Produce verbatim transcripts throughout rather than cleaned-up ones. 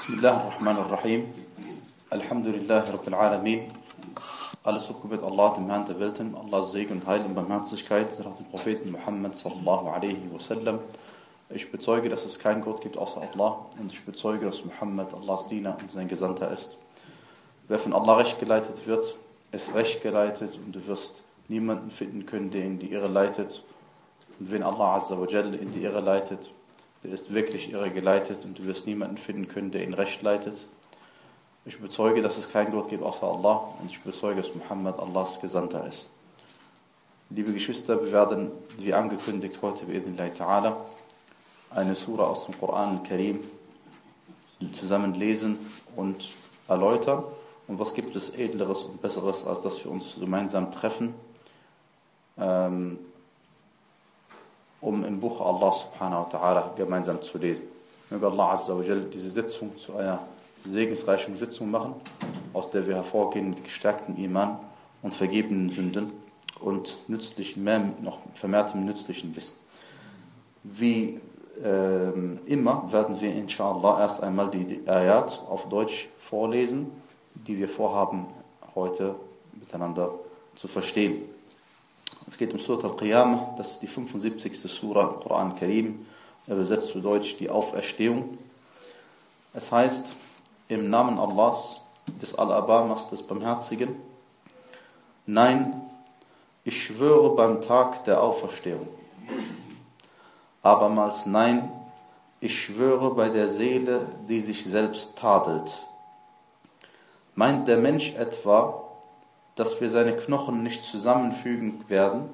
Bismillahirrahmanirrahim. Alhamdulillahi Rabbil Alamin. Alles Lob gebührt Allah, dem Herrn der Welten. Allahs Segen und Heil und Barmherzigkeit nach dem Propheten Muhammad sallallahu alaihi wasallam. Ich bezeuge, dass es keinen Gott gibt außer Allah und ich bezeuge, dass Muhammad Allahs Diener und sein Gesandter ist. Wer von Allah recht geleitet wird, ist recht geleitet und du wirst niemanden finden können, der in die Irre leitet. Und wenn Allah Azza wa Jalla in die Irre leitet, der ist wirklich irre geleitet und du wirst niemanden finden können, der ihn recht leitet. Ich bezeuge, dass es keinen Gott gibt außer Allah und ich bezeuge, dass Muhammad Allahs Gesandter ist. Liebe Geschwister, wir werden, wie angekündigt, heute bi'idhnillahi ta'ala eine Sura aus dem Koran al-Karim zusammen lesen und erläutern. Und was gibt es Edleres und Besseres, als dass wir uns gemeinsam treffen, ähm, um im Buch Allah subhanahu wa ta'ala gemeinsam zu lesen. Möge Allah Azza wa Jalla diese Sitzung zu einer segensreichen Sitzung machen, aus der wir hervorgehen mit gestärktem Iman und vergebenen Sünden und nützlichen, mehr, noch vermehrtem nützlichen Wissen. Wie ähm, immer werden wir inshallah erst einmal die Ayat auf Deutsch vorlesen, die wir vorhaben, heute miteinander zu verstehen. Es geht um Surat al-Qiyamah, das ist die fünfundsiebzigste Sura im Koran al-Karim, übersetzt zu Deutsch die Auferstehung. Es heißt, im Namen Allahs, des Al-Abamas, des Barmherzigen, nein, ich schwöre beim Tag der Auferstehung. Abermals nein, ich schwöre bei der Seele, die sich selbst tadelt. Meint der Mensch etwa, dass wir seine Knochen nicht zusammenfügen werden?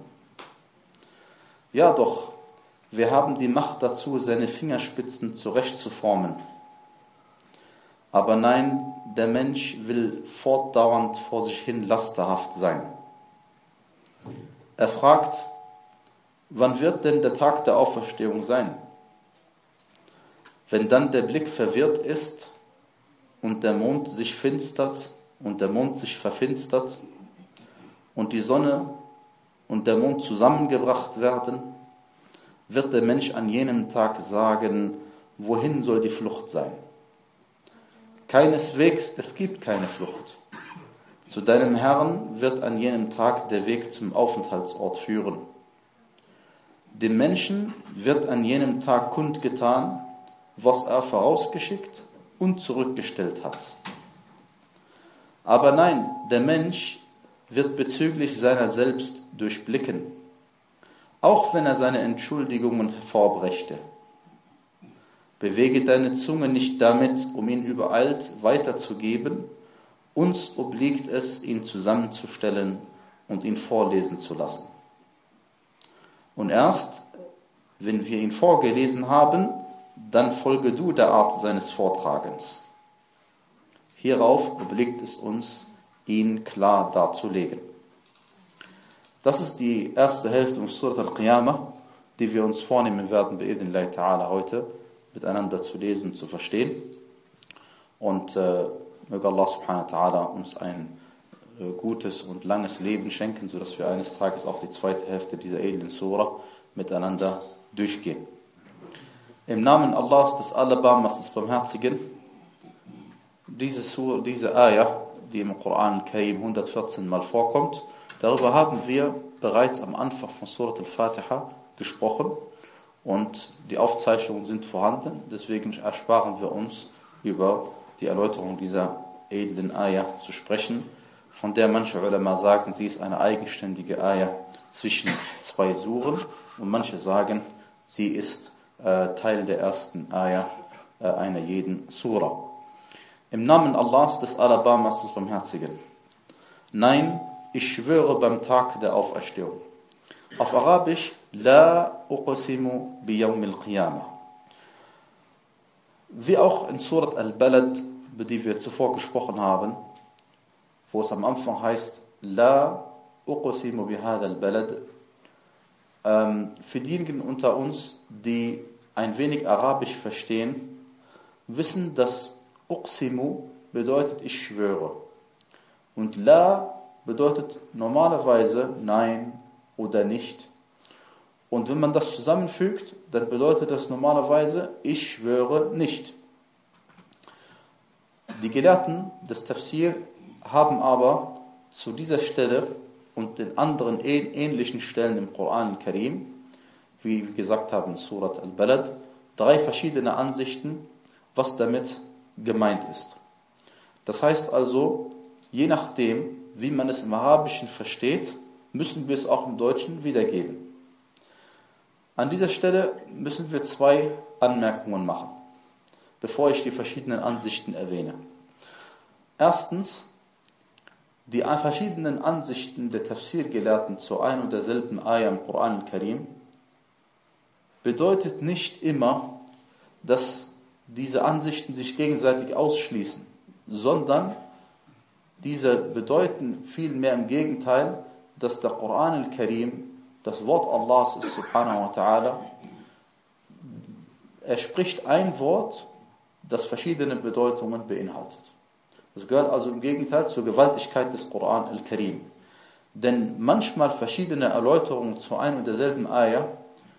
Ja doch, wir haben die Macht dazu, seine Fingerspitzen zurechtzuformen. Aber nein, der Mensch will fortdauernd vor sich hin lasterhaft sein. Er fragt, wann wird denn der Tag der Auferstehung sein? Wenn dann der Blick verwirrt ist und der Mond sich finstert und der Mond sich verfinstert und die Sonne und der Mond zusammengebracht werden, wird der Mensch an jenem Tag sagen, wohin soll die Flucht sein? Keineswegs, es gibt keine Flucht. Zu deinem Herrn wird an jenem Tag der Weg zum Aufenthaltsort führen. Dem Menschen wird an jenem Tag kundgetan, was er vorausgeschickt und zurückgestellt hat. Aber nein, der Mensch wird bezüglich seiner selbst durchblicken, auch wenn er seine Entschuldigungen hervorbrächte. Bewege deine Zunge nicht damit, um ihn übereilt weiterzugeben. Uns obliegt es, ihn zusammenzustellen und ihn vorlesen zu lassen. Und erst, wenn wir ihn vorgelesen haben, dann folge du der Art seines Vortragens. Hierauf obliegt es uns, ihn klar darzulegen. Das ist die erste Hälfte von Surat al-Qiyamah, die wir uns vornehmen werden, bi'idhnillahi ta'ala heute miteinander zu lesen und zu verstehen. Und äh, möge Allah subhanahu wa ta'ala uns ein äh, gutes und langes Leben schenken, sodass wir eines Tages auch die zweite Hälfte dieser edlen Surah miteinander durchgehen. Im Namen Allahs, des Al-Abamas, des Barmherzigen, diese Surah, diese Ayah, die im Koran al-Karim hundertvierzehn Mal vorkommt, darüber haben wir bereits am Anfang von Surat al-Fatiha gesprochen und die Aufzeichnungen sind vorhanden, deswegen ersparen wir uns über die Erläuterung dieser edlen Ayah zu sprechen, von der manche Ulama sagen, sie ist eine eigenständige Ayah zwischen zwei Suren und manche sagen, sie ist äh, Teil der ersten Ayah äh, einer jeden Surah. Im Namen Allahs, des Al-Abamas, des Barmherzigen. Nein, ich schwöre beim Tag der Auferstehung. Auf Arabisch, La uqsimu biyawm al-Qiyamah. Wie auch in Surat al-Balad, über die wir zuvor gesprochen haben, wo es am Anfang heißt, La uqsimu bihadha al-Balad. Ähm, für diejenigen unter uns, die ein wenig Arabisch verstehen, wissen, dass Uqsimu bedeutet, ich schwöre. Und La bedeutet normalerweise nein oder nicht. Und wenn man das zusammenfügt, dann bedeutet das normalerweise, ich schwöre nicht. Die Gelehrten des Tafsir haben aber zu dieser Stelle und den anderen ähnlichen Stellen im Koran al-Karim, wie wir gesagt haben, Surat al-Balad, drei verschiedene Ansichten, was damit gemeint ist. Das heißt also, je nachdem, wie man es im Arabischen versteht, müssen wir es auch im Deutschen wiedergeben. An dieser Stelle müssen wir zwei Anmerkungen machen, bevor ich die verschiedenen Ansichten erwähne. Erstens, die verschiedenen Ansichten der Tafsir-Gelehrten zu ein und derselben Ayah im Koran al-Karim bedeutet nicht immer, dass diese Ansichten sich gegenseitig ausschließen, sondern diese bedeuten vielmehr im Gegenteil, dass der Koran al-Karim das Wort Allahs ist, subhanahu wa ta'ala. Er spricht ein Wort, das verschiedene Bedeutungen beinhaltet. Das gehört also im Gegenteil zur Gewaltigkeit des Koran al-Karim. Denn manchmal verschiedene Erläuterungen zu ein und derselben Ayah,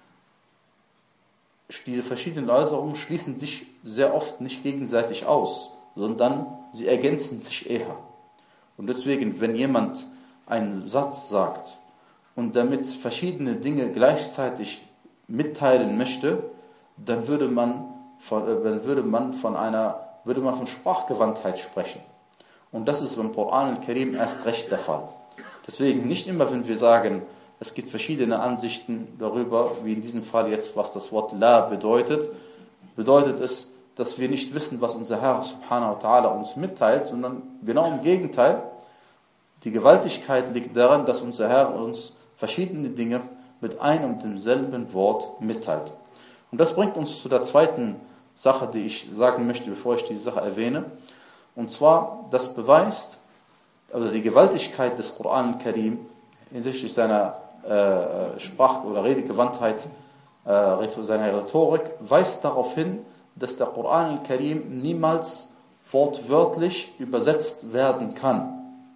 diese verschiedenen Erläuterungen schließen sich sehr oft nicht gegenseitig aus, sondern sie ergänzen sich eher. Und deswegen, wenn jemand einen Satz sagt und damit verschiedene Dinge gleichzeitig mitteilen möchte, dann würde man von, äh, würde man von einer, würde man von Sprachgewandtheit sprechen. Und das ist beim Koran al-Karim erst recht der Fall. Deswegen nicht immer, wenn wir sagen, es gibt verschiedene Ansichten darüber, wie in diesem Fall jetzt, was das Wort La bedeutet, bedeutet es, dass wir nicht wissen, was unser Herr subhanahu wa ta'ala uns mitteilt, sondern genau im Gegenteil. Die Gewaltigkeit liegt daran, dass unser Herr uns verschiedene Dinge mit einem und demselben Wort mitteilt. Und das bringt uns zu der zweiten Sache, die ich sagen möchte, bevor ich diese Sache erwähne. Und zwar, das beweist, also die Gewaltigkeit des Koran al-Karim hinsichtlich seiner äh, Sprach- oder Redegewandtheit, äh, seiner Rhetorik, weist darauf hin, dass der Koran al-Karim niemals wortwörtlich übersetzt werden kann.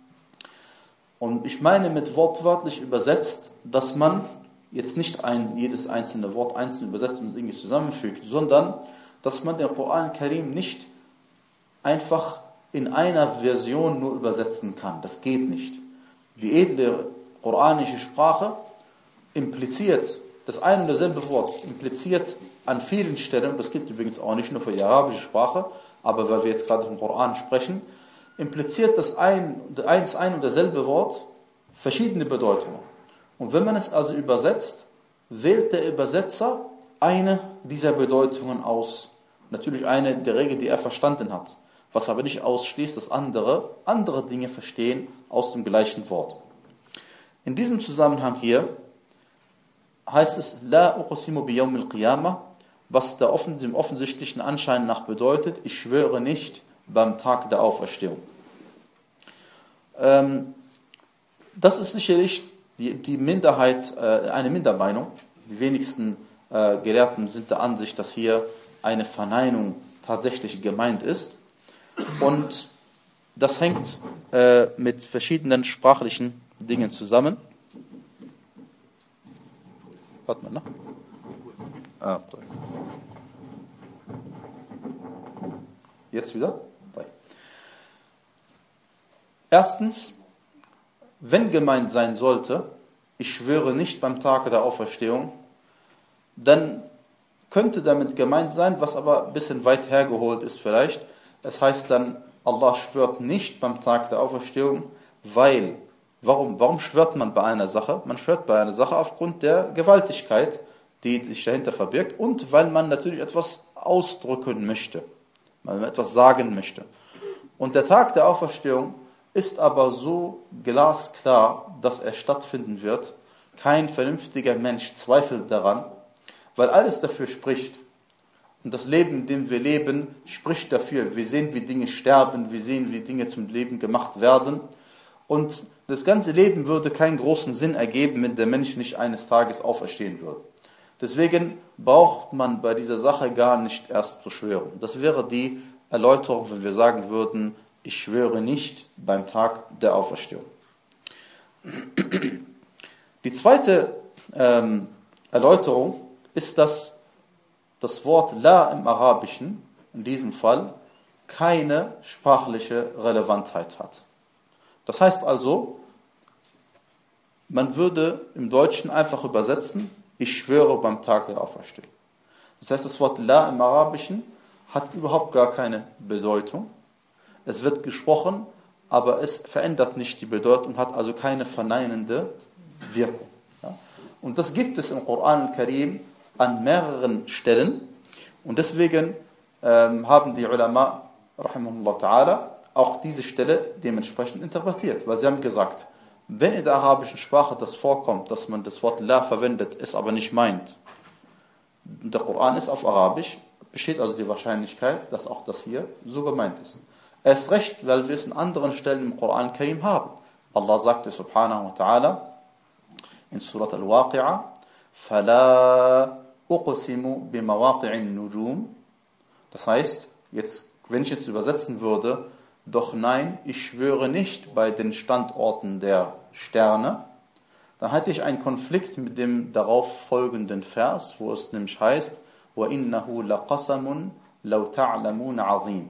Und ich meine mit wortwörtlich übersetzt, dass man jetzt nicht ein, jedes einzelne Wort einzeln übersetzt und irgendwie zusammenfügt, sondern dass man den Koran al-Karim nicht einfach in einer Version nur übersetzen kann. Das geht nicht. Die edle koranische Sprache impliziert, das ein und dasselbe Wort impliziert an vielen Stellen, das gilt übrigens auch nicht nur für die arabische Sprache, aber weil wir jetzt gerade vom Koran sprechen, impliziert das ein, eins, ein und dasselbe Wort verschiedene Bedeutungen. Und wenn man es also übersetzt, wählt der Übersetzer eine dieser Bedeutungen aus. Natürlich eine der Regel, die er verstanden hat. Was aber nicht ausschließt, dass andere andere Dinge verstehen aus dem gleichen Wort. In diesem Zusammenhang hier heißt es La uqsimu bi yawm al-qiyamah, was der offen, dem offensichtlichen Anschein nach bedeutet, ich schwöre nicht beim Tag der Auferstehung. Ähm, das ist sicherlich die, die Minderheit, äh, eine Mindermeinung. Die wenigsten äh, Gelehrten sind der Ansicht, dass hier eine Verneinung tatsächlich gemeint ist. Und das hängt äh, mit verschiedenen sprachlichen Dingen zusammen. Warte mal, ne? Ah, jetzt wieder? Erstens, wenn gemeint sein sollte, ich schwöre nicht beim Tage der Auferstehung, dann könnte damit gemeint sein, was aber ein bisschen weit hergeholt ist vielleicht. Es heißt dann, Allah schwört nicht beim Tag der Auferstehung, weil, warum, warum schwört man bei einer Sache? Man schwört bei einer Sache aufgrund der Gewaltigkeit, die sich dahinter verbirgt und weil man natürlich etwas ausdrücken möchte, weil man etwas sagen möchte. Und der Tag der Auferstehung ist aber so glasklar, dass er stattfinden wird. Kein vernünftiger Mensch zweifelt daran, weil alles dafür spricht. Und das Leben, in dem wir leben, spricht dafür. Wir sehen, wie Dinge sterben, wir sehen, wie Dinge zum Leben gemacht werden. Und das ganze Leben würde keinen großen Sinn ergeben, wenn der Mensch nicht eines Tages auferstehen würde. Deswegen braucht man bei dieser Sache gar nicht erst zu schwören. Das wäre die Erläuterung, wenn wir sagen würden, ich schwöre nicht beim Tag der Auferstehung. Die zweite ähm, Erläuterung ist, dass das Wort La im Arabischen, in diesem Fall, keine sprachliche Relevantheit hat. Das heißt also, man würde im Deutschen einfach übersetzen, ich schwöre beim Tag der Auferstehung. Das heißt, das Wort La im Arabischen hat überhaupt gar keine Bedeutung. Es wird gesprochen, aber es verändert nicht die Bedeutung, hat also keine verneinende Wirkung. Ja? Und das gibt es im Koran al-Karim an mehreren Stellen. Und deswegen ähm, haben die Ulama, rahimahullah ta'ala, auch diese Stelle dementsprechend interpretiert. Weil sie haben gesagt, wenn in der arabischen Sprache das vorkommt, dass man das Wort La verwendet, es aber nicht meint, der Koran ist auf Arabisch, besteht also die Wahrscheinlichkeit, dass auch das hier so gemeint ist. Erst recht, weil wir es in anderen Stellen im Koran Karim haben. Allah sagte subhanahu wa ta'ala in Surat al-Waqi'a, فَلَا أُقْسِمُ بِمَوَاقِعِ النُّجُومِ. Das heißt, jetzt, wenn ich jetzt übersetzen würde, doch nein, ich schwöre nicht bei den Standorten der Sterne, dann hätte ich einen Konflikt mit dem darauf folgenden Vers, wo es nämlich heißt, وَإِنَّهُ لَقَسَمٌ لَوْ تَعْلَمُونَ عَظِيمٌ.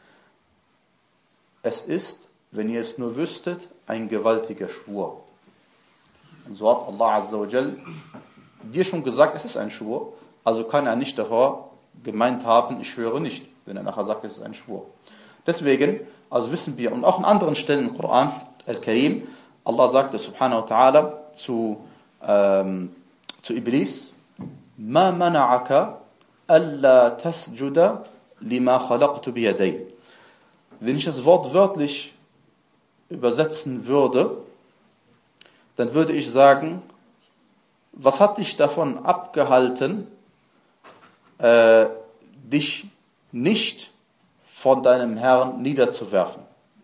Es ist, wenn ihr es nur wüsstet, ein gewaltiger Schwur. Und so hat Allah Azza wa Jal dir schon gesagt, es ist ein Schwur, also kann er nicht davor gemeint haben, ich schwöre nicht, wenn er nachher sagt, es ist ein Schwur. Deswegen, also wissen wir, und auch in anderen Stellen im Koran al-Karim, Allah sagte subhanahu wa ta'ala zu, ähm, zu Iblis, مَا مَنَعَكَ أَلَّا تَسْجُدَ لِمَا خَلَقْتُ بِيَدَيْ. Wenn ich das Wort wörtlich übersetzen würde, dann würde ich sagen, was hat dich davon abgehalten, äh, dich nicht von deinem Herrn niederzuwerfen?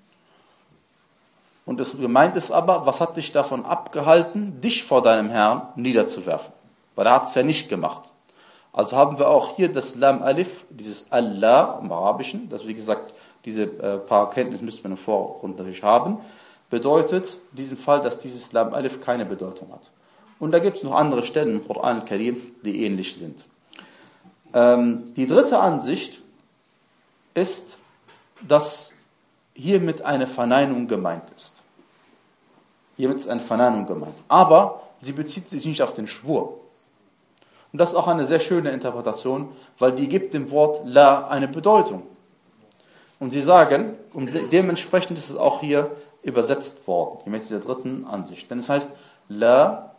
Und es gemeint ist aber, was hat dich davon abgehalten, dich vor deinem Herrn niederzuwerfen? Weil er hat es ja nicht gemacht. Also haben wir auch hier das Lam Alif, dieses Allah im Arabischen, das wie gesagt, diese äh, paar Kenntnisse müssen wir im Vorgrund natürlich haben, bedeutet in diesem Fall, dass dieses Lam Alif keine Bedeutung hat. Und da gibt es noch andere Stellen im Koran al-Karim, die ähnlich sind. Ähm, die dritte Ansicht ist, dass hiermit eine Verneinung gemeint ist. Hiermit ist eine Verneinung gemeint. Aber sie bezieht sich nicht auf den Schwur. Und das ist auch eine sehr schöne Interpretation, weil die gibt dem Wort La eine Bedeutung. Und sie sagen, und de- dementsprechend ist es auch hier übersetzt worden, gemäß dieser dritten Ansicht. Denn es heißt, La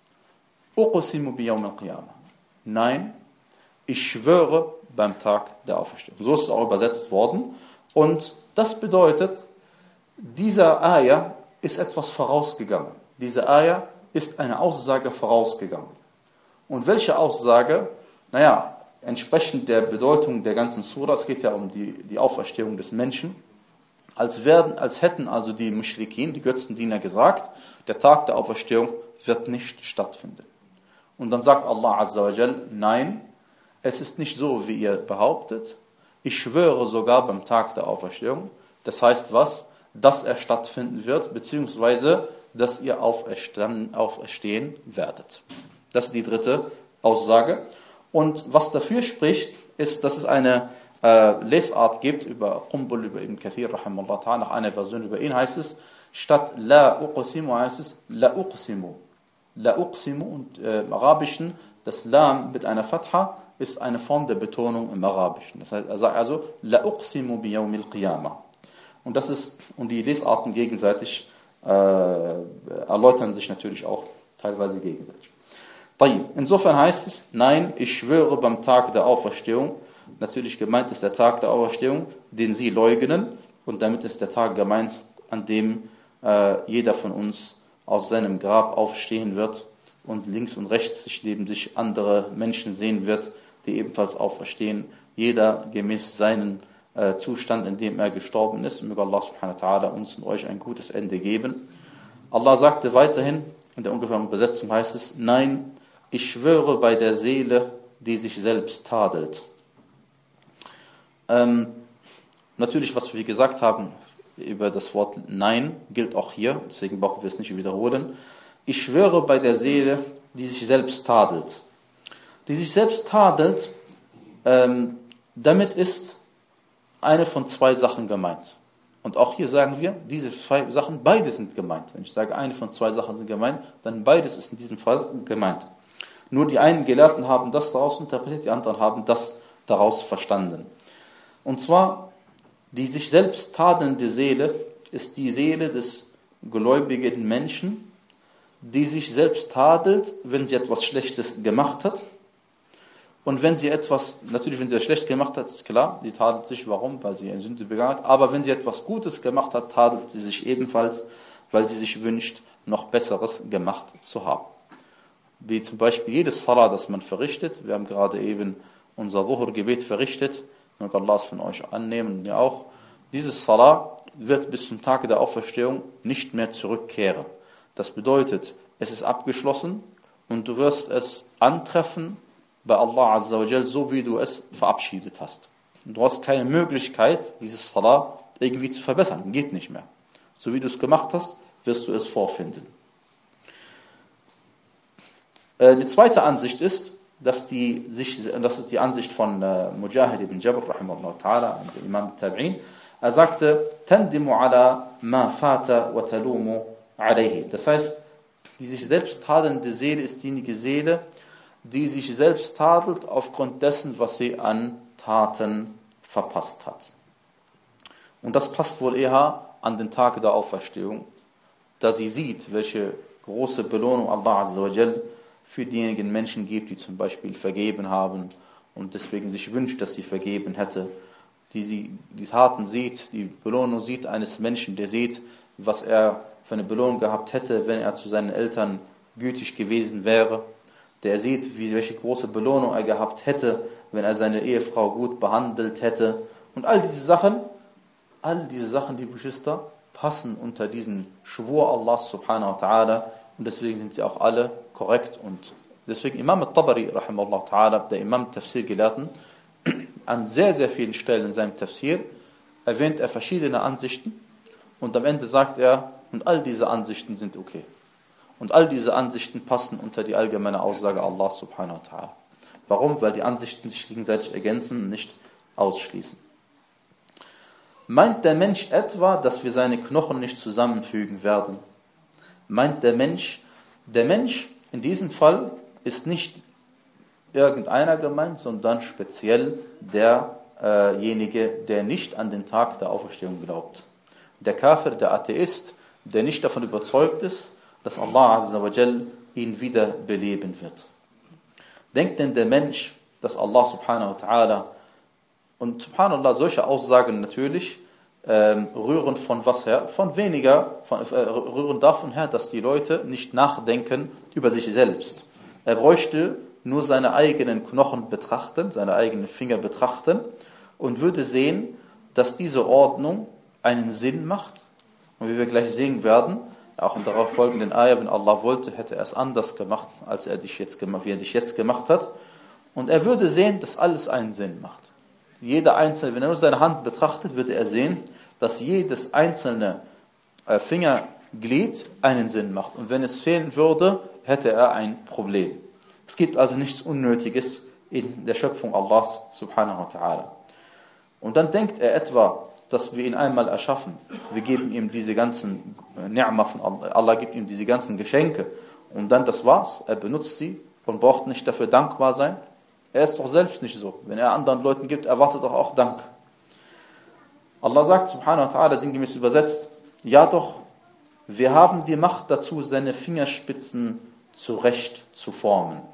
uqsimu bi yawm al-qiyamah. Nein, ich schwöre beim Tag der Auferstehung. So ist es auch übersetzt worden. Und das bedeutet, dieser Ayah ist etwas vorausgegangen. Diese Ayah ist eine Aussage vorausgegangen. Und welche Aussage? Naja, entsprechend der Bedeutung der ganzen Surah, es geht ja um die, die Auferstehung des Menschen, als, werden, als hätten also die Muschrikin, die Götzendiener gesagt, der Tag der Auferstehung wird nicht stattfinden. Und dann sagt Allah Azza wa Jal, nein, es ist nicht so, wie ihr behauptet. Ich schwöre sogar beim Tag der Auferstehung. Das heißt was? Dass er stattfinden wird, beziehungsweise, dass ihr auferstehen werdet. Das ist die dritte Aussage. Und was dafür spricht, ist, dass es eine äh, Lesart gibt über Qumbul, über Ibn Kathir, rahimahullah ta'ala, nach einer Version über ihn heißt es, statt La uqsimu heißt es La uqsimu. La uqsimu und äh, im Arabischen, das Lam mit einer Fatha ist eine Form der Betonung im Arabischen. Das heißt, er sagt also La uqsimu bi yawmil qiyamah. Und das ist, und die Lesarten gegenseitig äh, erläutern sich natürlich auch teilweise gegenseitig. Insofern heißt es, nein, ich schwöre beim Tag der Auferstehung, natürlich gemeint ist der Tag der Auferstehung, den sie leugnen, und damit ist der Tag gemeint, an dem äh, jeder von uns aus seinem Grab aufstehen wird und links und rechts sich neben sich andere Menschen sehen wird, die ebenfalls auferstehen, jeder gemäß seinen äh, Zustand, in dem er gestorben ist. Möge Allah subhanahu wa ta'ala uns und euch ein gutes Ende geben. Allah sagte weiterhin, in der ungefähren Übersetzung heißt es, nein, ich schwöre bei der Seele, die sich selbst tadelt. Ähm, natürlich, was wir gesagt haben über das Wort Nein, gilt auch hier, deswegen brauchen wir es nicht wiederholen. Ich schwöre bei der Seele, die sich selbst tadelt. Die sich selbst tadelt, ähm, damit ist eine von zwei Sachen gemeint. Und auch hier sagen wir, diese zwei Sachen, beide sind gemeint. Wenn ich sage, eine von zwei Sachen sind gemeint, dann beides ist in diesem Fall gemeint. Nur die einen Gelehrten haben das daraus interpretiert, die anderen haben das daraus verstanden. Und zwar, die sich selbst tadelnde Seele ist die Seele des gläubigen Menschen, die sich selbst tadelt, wenn sie etwas Schlechtes gemacht hat. Und wenn sie etwas, natürlich wenn sie etwas Schlechtes gemacht hat, ist klar, sie tadelt sich, warum? Weil sie eine Sünde begangen hat. Aber wenn sie etwas Gutes gemacht hat, tadelt sie sich ebenfalls, weil sie sich wünscht, noch Besseres gemacht zu haben. Wie zum Beispiel jedes Salah, das man verrichtet. Wir haben gerade eben unser Dhuhr-Gebet verrichtet. Möge Allah es von euch annehmen und mir auch. Dieses Salah wird bis zum Tag der Auferstehung nicht mehr zurückkehren. Das bedeutet, es ist abgeschlossen und du wirst es antreffen bei Allah Azza wa Jal, so wie du es verabschiedet hast. Und du hast keine Möglichkeit, dieses Salah irgendwie zu verbessern. Geht nicht mehr. So wie du es gemacht hast, wirst du es vorfinden. Äh, die zweite Ansicht ist, dass die, sich, das ist die Ansicht von äh, Mujahid ibn Jabr, rahimahullah ta'ala, Imam Tabi'in. Er sagte, Tandimu ala ma fata wa talumu alayhi. Das heißt, die sich selbst tadelnde Seele ist diejenige Seele, die sich selbst tadelt aufgrund dessen, was sie an Taten verpasst hat. Und das passt wohl eher an den Tag der Auferstehung, da sie sieht, welche große Belohnung Allah Azza wa Jal für diejenigen Menschen gibt, die zum Beispiel vergeben haben und deswegen sich wünscht, dass sie vergeben hätte, die sie die Taten sieht, die Belohnung sieht eines Menschen, der sieht, was er für eine Belohnung gehabt hätte, wenn er zu seinen Eltern gütig gewesen wäre, der sieht, wie, welche große Belohnung er gehabt hätte, wenn er seine Ehefrau gut behandelt hätte. Und all diese Sachen, all diese Sachen, die Geschwister, passen unter diesen Schwur Allah subhanahu wa ta'ala und deswegen sind sie auch alle korrekt. Und deswegen Imam al-Tabari, rahimahullah ta'ala, der Imam Tafsir-Gelehrten, an sehr, sehr vielen Stellen in seinem Tafsir erwähnt er verschiedene Ansichten und am Ende sagt er, und all diese Ansichten sind okay. Und all diese Ansichten passen unter die allgemeine Aussage Allah subhanahu wa ta'ala. Warum? Weil die Ansichten sich gegenseitig ergänzen und nicht ausschließen. Meint der Mensch etwa, dass wir seine Knochen nicht zusammenfügen werden? Meint der Mensch, der Mensch in diesem Fall ist nicht irgendeiner gemeint, sondern speziell derjenige, der nicht an den Tag der Auferstehung glaubt. Der Kafir, der Atheist, der nicht davon überzeugt ist, dass Allah Azza wa Jal ihn wieder beleben wird. Denkt denn der Mensch, dass Allah subhanahu wa ta'ala, und subhanallah, solche Aussagen natürlich ähm, rühren von was her? Von weniger, von, äh, rühren davon her, dass die Leute nicht nachdenken über sich selbst. Er bräuchte nur seine eigenen Knochen betrachten, seine eigenen Finger betrachten und würde sehen, dass diese Ordnung einen Sinn macht. Und wie wir gleich sehen werden, auch in darauf folgenden Ayah, wenn Allah wollte, hätte er es anders gemacht, als er dich jetzt gemacht, wie er dich jetzt gemacht hat. Und er würde sehen, dass alles einen Sinn macht. Jeder einzelne, wenn er nur seine Hand betrachtet, würde er sehen, dass jedes einzelne Fingerglied einen Sinn macht. Und wenn es fehlen würde, hätte er ein Problem. Es gibt also nichts Unnötiges in der Schöpfung Allahs subhanahu wa ta'ala. Und dann denkt er etwa, dass wir ihn einmal erschaffen. Wir geben ihm diese ganzen Ni'ma von Allah. Allah gibt ihm diese ganzen Geschenke. Und dann das war's. Er benutzt sie und braucht nicht dafür dankbar sein. Er ist doch selbst nicht so. Wenn er anderen Leuten gibt, erwartet er auch Dank. Allah sagt subhanahu wa ta'ala, sinngemäß übersetzt, ja doch, wir haben die Macht dazu, seine Fingerspitzen zurecht zu formen.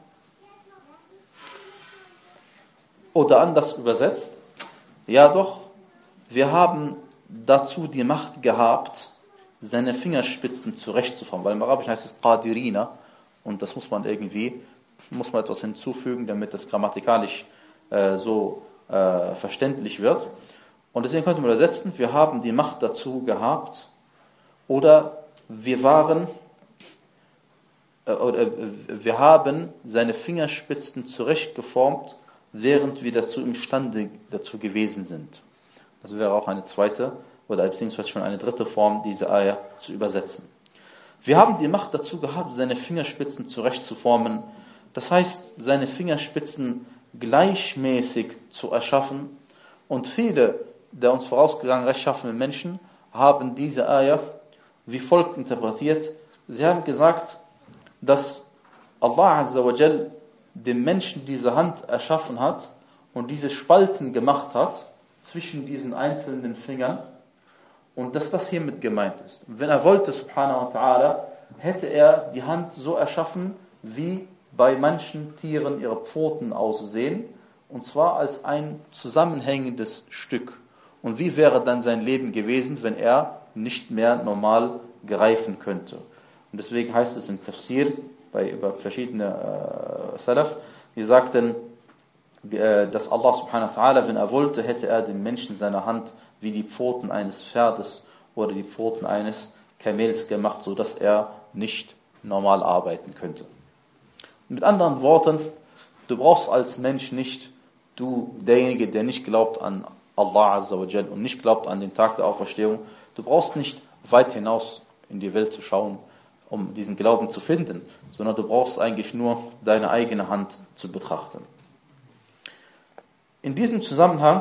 Oder anders übersetzt, ja doch, wir haben dazu die Macht gehabt, seine Fingerspitzen zurechtzuformen. Weil im Arabischen heißt es Qadirina und das muss man irgendwie, muss man etwas hinzufügen, damit das grammatikalisch äh, so äh, verständlich wird. Und deswegen könnte man übersetzen, wir haben die Macht dazu gehabt oder wir waren, äh, oder äh, wir haben seine Fingerspitzen zurechtgeformt, während wir dazu imstande dazu gewesen sind. Das wäre auch eine zweite oder beziehungsweise schon eine dritte Form, diese Ayah zu übersetzen. Wir haben die Macht dazu gehabt, seine Fingerspitzen zurechtzuformen. Das heißt, seine Fingerspitzen gleichmäßig zu erschaffen. Und viele der uns vorausgegangen rechtschaffenen Menschen haben diese Ayah wie folgt interpretiert. Sie haben gesagt, dass Allah Azza wa Jal dem Menschen diese Hand erschaffen hat und diese Spalten gemacht hat zwischen diesen einzelnen Fingern und dass das hiermit gemeint ist. Wenn er wollte, subhanahu wa ta'ala, hätte er die Hand so erschaffen, wie bei manchen Tieren ihre Pfoten aussehen, und zwar als ein zusammenhängendes Stück. Und wie wäre dann sein Leben gewesen, wenn er nicht mehr normal greifen könnte? Und deswegen heißt es im Tafsir, bei über verschiedene äh, Salaf, die sagten, äh, dass Allah subhanahu wa ta'ala, wenn er wollte, hätte er den Menschen seine Hand wie die Pfoten eines Pferdes oder die Pfoten eines Kamels gemacht, sodass er nicht normal arbeiten könnte. Mit anderen Worten, du brauchst als Mensch nicht, du derjenige, der nicht glaubt an Allah Azza wa Jal und nicht glaubt an den Tag der Auferstehung, du brauchst nicht weit hinaus in die Welt zu schauen, um diesen Glauben zu finden, sondern du brauchst eigentlich nur deine eigene Hand zu betrachten. In diesem Zusammenhang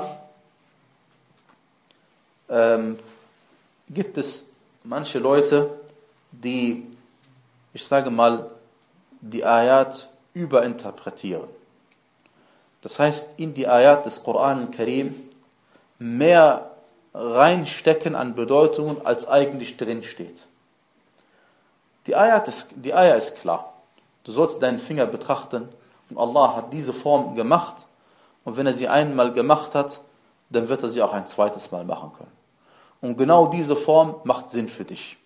ähm, gibt es manche Leute, die, ich sage mal, die Ayat überinterpretieren. Das heißt, in die Ayat des Koran al-Karim mehr reinstecken an Bedeutungen, als eigentlich drin steht. Die Ayat ist, die Ayah ist klar. Du sollst deinen Finger betrachten und Allah hat diese Form gemacht und wenn er sie einmal gemacht hat, dann wird er sie auch ein zweites Mal machen können. Und genau diese Form macht Sinn für dich.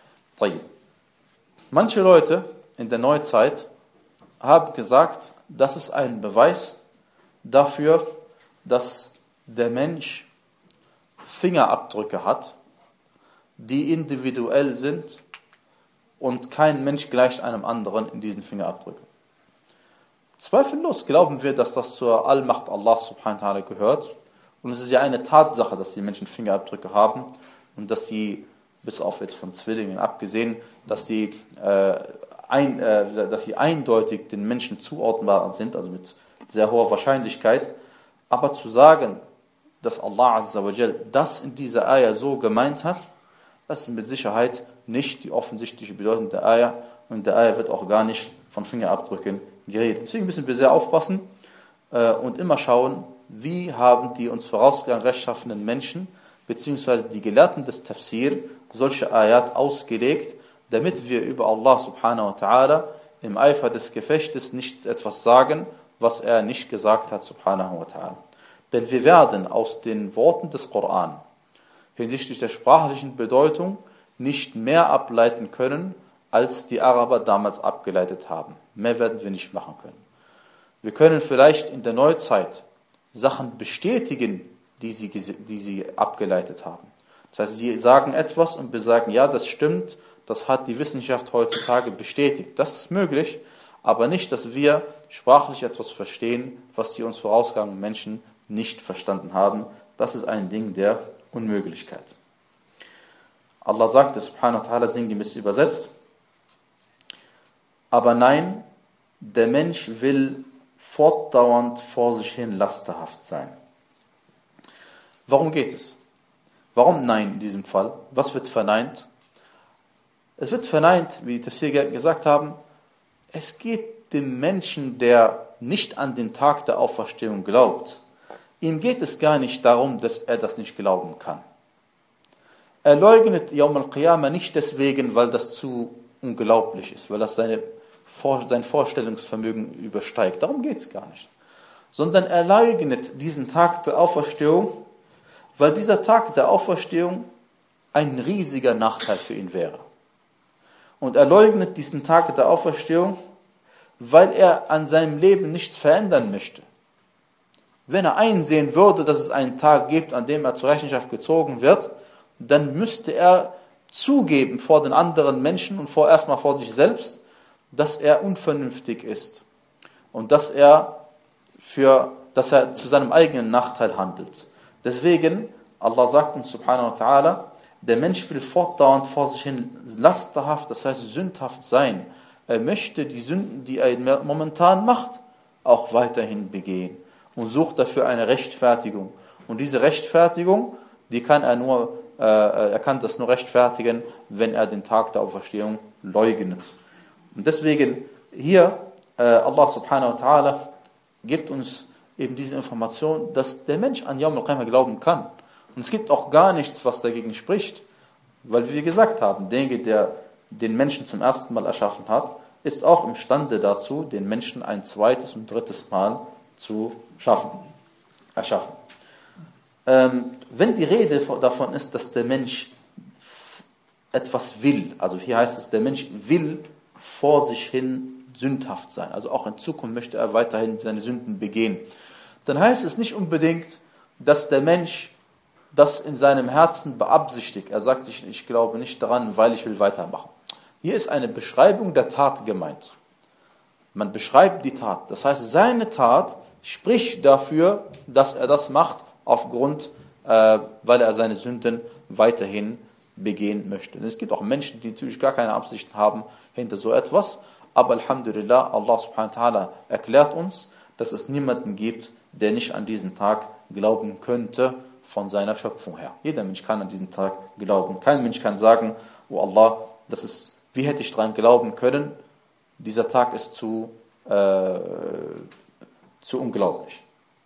Manche Leute in der Neuzeit haben gesagt, das ist ein Beweis dafür, dass der Mensch Fingerabdrücke hat, die individuell sind und kein Mensch gleicht einem anderen in diesen Fingerabdrücken. Zweifellos glauben wir, dass das zur Allmacht Allah subhanahu wa ta'ala gehört. Und es ist ja eine Tatsache, dass die Menschen Fingerabdrücke haben und dass sie, bis auf jetzt von Zwillingen abgesehen, dass sie, äh, ein, äh, dass sie eindeutig den Menschen zuordnbar sind, also mit sehr hoher Wahrscheinlichkeit. Aber zu sagen, dass Allah Azza wa Jal das in dieser Ayah so gemeint hat, das ist mit Sicherheit nicht die offensichtliche Bedeutung der Ayah und der Ayah wird auch gar nicht von Fingerabdrücken geredet. Deswegen müssen wir sehr aufpassen äh, und immer schauen, wie haben die uns vorausgegangen rechtschaffenen Menschen beziehungsweise die Gelehrten des Tafsir solche Ayat ausgelegt, damit wir über Allah subhanahu wa ta'ala im Eifer des Gefechtes nicht etwas sagen, was er nicht gesagt hat subhanahu wa ta'ala. Denn wir werden aus den Worten des Koran hinsichtlich der sprachlichen Bedeutung nicht mehr ableiten können, als die Araber damals abgeleitet haben. Mehr werden wir nicht machen können. Wir können vielleicht in der Neuzeit Sachen bestätigen, die sie, die sie abgeleitet haben. Das heißt, sie sagen etwas und wir sagen, ja, das stimmt, das hat die Wissenschaft heutzutage bestätigt. Das ist möglich, aber nicht, dass wir sprachlich etwas verstehen, was die uns vorausgegangenen Menschen nicht verstanden haben. Das ist ein Ding der Unmöglichkeit. Allah sagte, subhanahu wa ta'ala, sinngemäß übersetzt, aber nein, der Mensch will fortdauernd vor sich hin lasterhaft sein. Warum geht es? Warum nein in diesem Fall? Was wird verneint? Es wird verneint, wie die Tafsir gesagt haben, es geht dem Menschen, der nicht an den Tag der Auferstehung glaubt, ihm geht es gar nicht darum, dass er das nicht glauben kann. Er leugnet Yawm al-Qiyamah nicht deswegen, weil das zu unglaublich ist, weil das seine, sein Vorstellungsvermögen übersteigt. Darum geht es gar nicht. Sondern er leugnet diesen Tag der Auferstehung, weil dieser Tag der Auferstehung ein riesiger Nachteil für ihn wäre. Und er leugnet diesen Tag der Auferstehung, weil er an seinem Leben nichts verändern möchte. Wenn er einsehen würde, dass es einen Tag gibt, an dem er zur Rechenschaft gezogen wird, dann müsste er zugeben vor den anderen Menschen und vor, erstmal vor sich selbst, dass er unvernünftig ist und dass er, für, dass er zu seinem eigenen Nachteil handelt. Deswegen, Allah sagt uns subhanahu wa ta'ala, der Mensch will fortdauernd vor sich hin lasterhaft, das heißt sündhaft sein. Er möchte die Sünden, die er momentan macht, auch weiterhin begehen und sucht dafür eine Rechtfertigung Und diese Rechtfertigung, die kann er nur, äh, er kann das nur rechtfertigen, wenn er den Tag der Auferstehung leugnet. Und deswegen hier, äh, Allah subhanahu wa ta'ala gibt uns eben diese Information, dass der Mensch an Yawm al-Qiyamah glauben kann. Und es gibt auch gar nichts, was dagegen spricht. Weil wir gesagt haben, derjenige, der den Menschen zum ersten Mal erschaffen hat, ist auch imstande dazu, den Menschen ein zweites und drittes Mal zu schaffen, erschaffen. Ähm, wenn die Rede davon ist, dass der Mensch etwas will, also hier heißt es, der Mensch will vor sich hin sündhaft sein, also auch in Zukunft möchte er weiterhin seine Sünden begehen, dann heißt es nicht unbedingt, dass der Mensch das in seinem Herzen beabsichtigt. Er sagt sich, ich glaube nicht daran, weil ich will weitermachen. Hier ist eine Beschreibung der Tat gemeint. Man beschreibt die Tat. Das heißt, seine Tat spricht dafür, dass er das macht, aufgrund, äh, weil er seine Sünden weiterhin begehen möchte. Und es gibt auch Menschen, die natürlich gar keine Absichten haben hinter so etwas. Aber Alhamdulillah, Allah subhanahu wa ta'ala erklärt uns, dass es niemanden gibt, der nicht an diesen Tag glauben könnte, von seiner Schöpfung her. Jeder Mensch kann an diesen Tag glauben. Kein Mensch kann sagen, oh Allah, das ist, wie hätte ich daran glauben können? Dieser Tag ist zu, äh, zu unglaublich.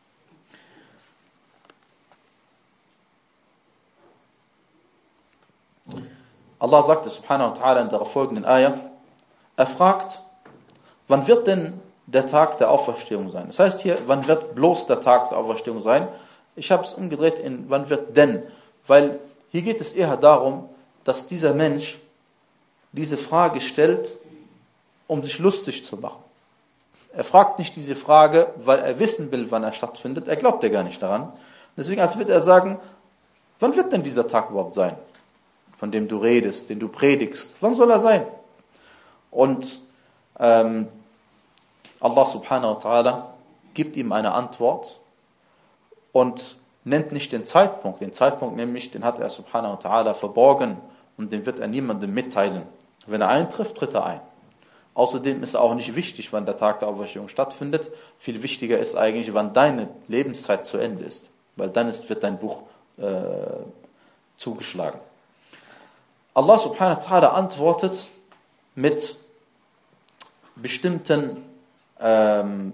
Allah sagte subhanahu wa ta'ala in der folgenden Ayah, er fragt, wann wird denn der Tag der Auferstehung sein? Das heißt hier, wann wird bloß der Tag der Auferstehung sein? Ich habe es umgedreht in, wann wird denn? Weil hier geht es eher darum, dass dieser Mensch diese Frage stellt, um sich lustig zu machen. Er fragt nicht diese Frage, weil er wissen will, wann er stattfindet. Er glaubt ja gar nicht daran. Deswegen als würde er sagen, wann wird denn dieser Tag überhaupt sein, von dem du redest, den du predigst? Wann soll er sein? Und ähm, Allah subhanahu wa ta'ala gibt ihm eine Antwort und nennt nicht den Zeitpunkt. Den Zeitpunkt nämlich, den hat er subhanahu wa ta'ala verborgen und den wird er niemandem mitteilen. Wenn er eintrifft, tritt er ein. Außerdem ist auch nicht wichtig, wann der Tag der Auferstehung stattfindet. Viel wichtiger ist eigentlich, wann deine Lebenszeit zu Ende ist. Weil dann ist, wird dein Buch äh, zugeschlagen. Allah subhanahu wa ta'ala antwortet mit bestimmten ähm,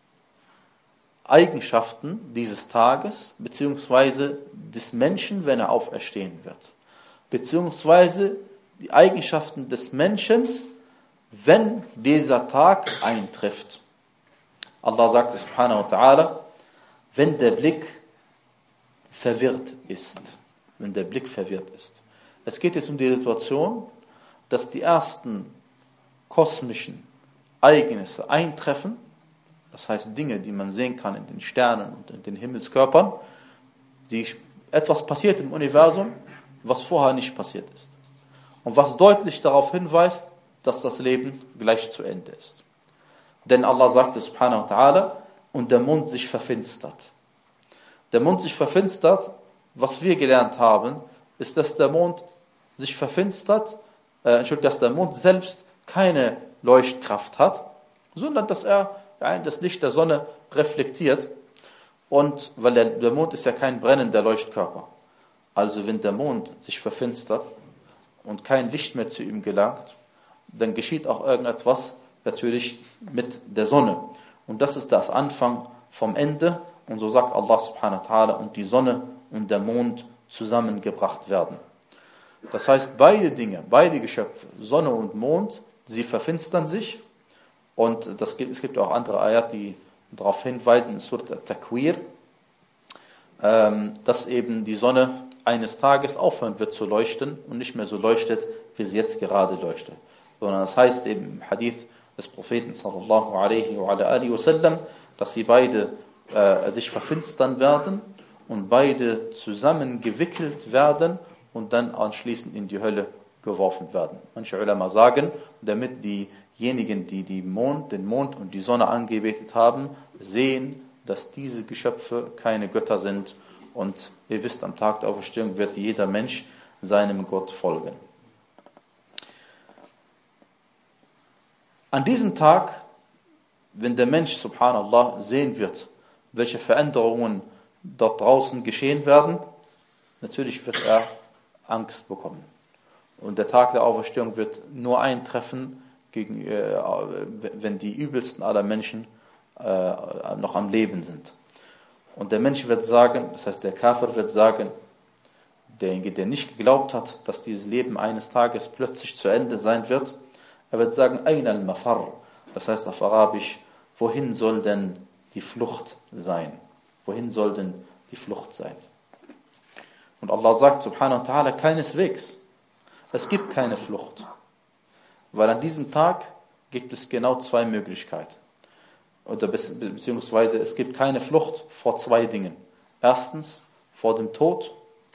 Eigenschaften dieses Tages, beziehungsweise des Menschen, wenn er auferstehen wird. Beziehungsweise die Eigenschaften des Menschen, wenn dieser Tag eintrifft. Allah sagt subhanahu wa ta'ala, wenn der Blick verwirrt ist. Wenn der Blick verwirrt ist. Es geht jetzt um die Situation, dass die ersten kosmischen Ereignisse eintreffen, das heißt Dinge, die man sehen kann in den Sternen und in den Himmelskörpern, die, etwas passiert im Universum, was vorher nicht passiert ist. Und was deutlich darauf hinweist, dass das Leben gleich zu Ende ist. Denn Allah sagte subhanahu wa ta'ala, und der Mond sich verfinstert. Der Mond sich verfinstert, was wir gelernt haben, ist, dass der Mond sich verfinstert, äh, Entschuldigung, dass der Mond selbst keine Leuchtkraft hat, sondern dass er das Licht der Sonne reflektiert. Und weil der, der Mond ist ja kein brennender Leuchtkörper. Also wenn der Mond sich verfinstert und kein Licht mehr zu ihm gelangt, dann geschieht auch irgendetwas natürlich mit der Sonne. Und das ist das Anfang vom Ende. Und so sagt Allah subhanahu wa ta'ala, und die Sonne und der Mond zusammengebracht werden. Das heißt, beide Dinge, beide Geschöpfe, Sonne und Mond, sie verfinstern sich. Und das gibt, es gibt auch andere Ayat, die darauf hinweisen, in Surat al-Takwir, ähm, dass eben die Sonne eines Tages aufhören wird zu leuchten und nicht mehr so leuchtet, wie sie jetzt gerade leuchtet. Sondern das heißt eben im Hadith des Propheten sallallahu alaihi wa alihi wasallam, dass sie beide äh, sich verfinstern werden und beide zusammengewickelt werden und dann anschließend in die Hölle geworfen werden. Manche Ulama sagen, damit diejenigen, die die Mond, den Mond und die Sonne angebetet haben, sehen, dass diese Geschöpfe keine Götter sind. Und ihr wisst, am Tag der Auferstehung wird jeder Mensch seinem Gott folgen. An diesem Tag, wenn der Mensch, subhanallah, sehen wird, welche Veränderungen dort draußen geschehen werden, natürlich wird er Angst bekommen. Und der Tag der Auferstehung wird nur eintreffen, gegen, äh, wenn die übelsten aller Menschen äh, noch am Leben sind. Und der Mensch wird sagen, das heißt der Kafir wird sagen, derjenige, der nicht geglaubt hat, dass dieses Leben eines Tages plötzlich zu Ende sein wird, er wird sagen, Ayn al-Mafar, das heißt auf Arabisch, wohin soll denn die Flucht sein? Wohin soll denn die Flucht sein? Und Allah sagt, subhanahu wa ta'ala, keineswegs. Es gibt keine Flucht. Weil an diesem Tag gibt es genau zwei Möglichkeiten. Oder beziehungsweise es gibt keine Flucht vor zwei Dingen. Erstens vor dem Tod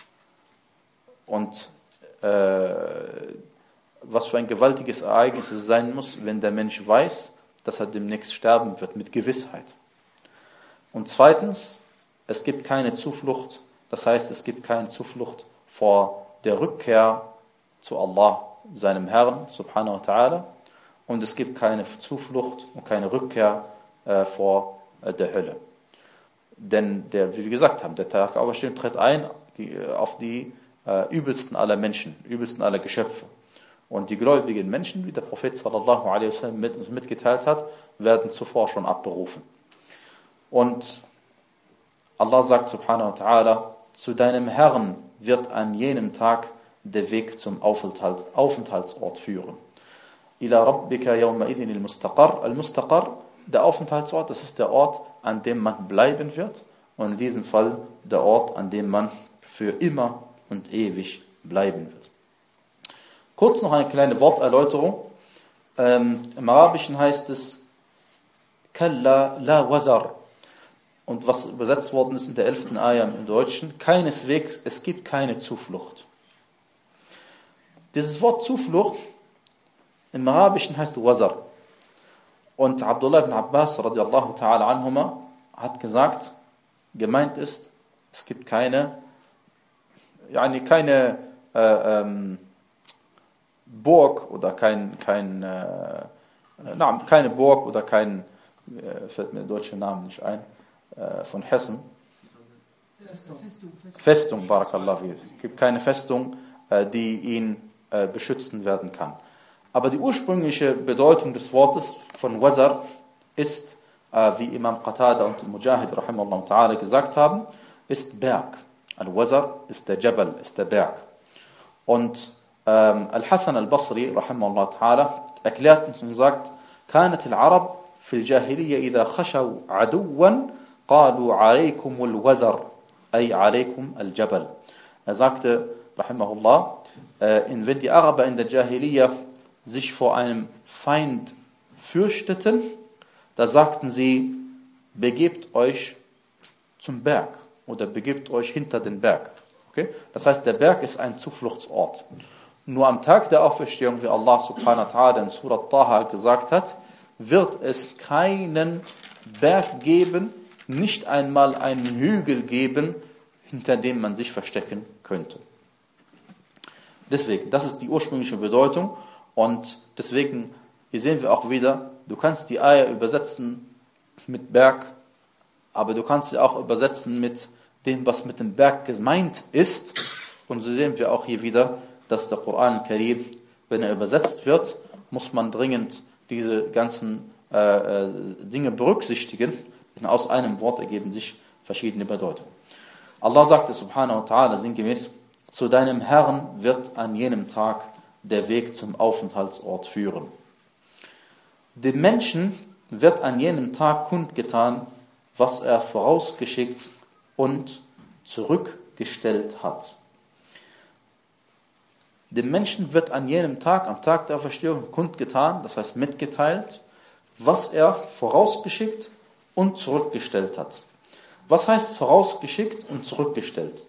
und äh, was für ein gewaltiges Ereignis es sein muss, wenn der Mensch weiß, dass er demnächst sterben wird, mit Gewissheit. Und zweitens, es gibt keine Zuflucht, das heißt, es gibt keine Zuflucht vor der Rückkehr zu Allah, seinem Herrn, subhanahu wa ta'ala, und es gibt keine Zuflucht und keine Rückkehr äh, vor äh, der Hölle. Denn, der, wie wir gesagt haben, der Tag der Auferstehung tritt ein auf die äh, übelsten aller Menschen, übelsten aller Geschöpfe. Und die gläubigen Menschen, wie der Prophet sallallahu alaihi wasallam mit uns mitgeteilt hat, werden zuvor schon abberufen. Und Allah sagt subhanahu wa ta'ala, zu deinem Herrn wird an jenem Tag der Weg zum Aufenthalt, Aufenthaltsort führen. Ila rabbika yawma idhin al-mustaqar. Al-mustaqar, der Aufenthaltsort, das ist der Ort, an dem man bleiben wird. Und in diesem Fall der Ort, an dem man für immer und ewig bleiben wird. Kurz noch eine kleine Worterläuterung. Ähm, Im Arabischen heißt es Kalla la wazar. Und was übersetzt worden ist in der elften Ayah im Deutschen, keineswegs, es gibt keine Zuflucht. Dieses Wort Zuflucht im Arabischen heißt Wazar. Und Abdullah ibn Abbas radiallahu ta'ala anhuma hat gesagt, gemeint ist, es gibt keine, yani keine äh, ähm, Burg oder kein, kein äh, na, keine Burg oder kein, äh, fällt mir der deutsche Name nicht ein, äh, von Hessen. Festung, Festung, Festung. Festung, barakallahu fi. Es gibt keine Festung, äh, die ihn äh, beschützen werden kann. Aber die ursprüngliche Bedeutung des Wortes von Wazar ist, äh, wie Imam Qatada und Mujahid rahimahullah ta'ala gesagt haben, ist Berg. Al-Wazar ist der Jabal, ist der Berg. Und ähm, Al-Hasan al-Basri rahimahullah ta'ala erklärt uns und sagt, كانت العرب في الجاهلية إذا خشوا عدوا قالوا عليكم الوزر أي عليكم الجبل. Er sagte, rahimahullah, äh, wenn die Araber in der Jahiliya sich vor einem Feind fürchteten, da sagten sie, begebt euch zum Berg oder begebt euch hinter den Berg. Okay? Das heißt, der Berg ist ein Zufluchtsort. Nur am Tag der Auferstehung, wie Allah subhanahu wa ta'ala in Surat Taha gesagt hat, wird es keinen Berg geben, nicht einmal einen Hügel geben, hinter dem man sich verstecken könnte. Deswegen, das ist die ursprüngliche Bedeutung und deswegen, hier sehen wir auch wieder, du kannst die Eier übersetzen mit Berg, aber du kannst sie auch übersetzen mit dem, was mit dem Berg gemeint ist. Und so sehen wir auch hier wieder, dass der Koran Karim, wenn er übersetzt wird, muss man dringend diese ganzen äh, äh, Dinge berücksichtigen, denn aus einem Wort ergeben sich verschiedene Bedeutungen. Allah sagte subhanahu wa ta'ala sinngemäß, zu deinem Herrn wird an jenem Tag der Weg zum Aufenthaltsort führen. Dem Menschen wird an jenem Tag kundgetan, was er vorausgeschickt und zurückgestellt hat. Dem Menschen wird an jenem Tag, am Tag der Auferstehung, kundgetan, das heißt mitgeteilt, was er vorausgeschickt und zurückgestellt hat. Was heißt vorausgeschickt und zurückgestellt?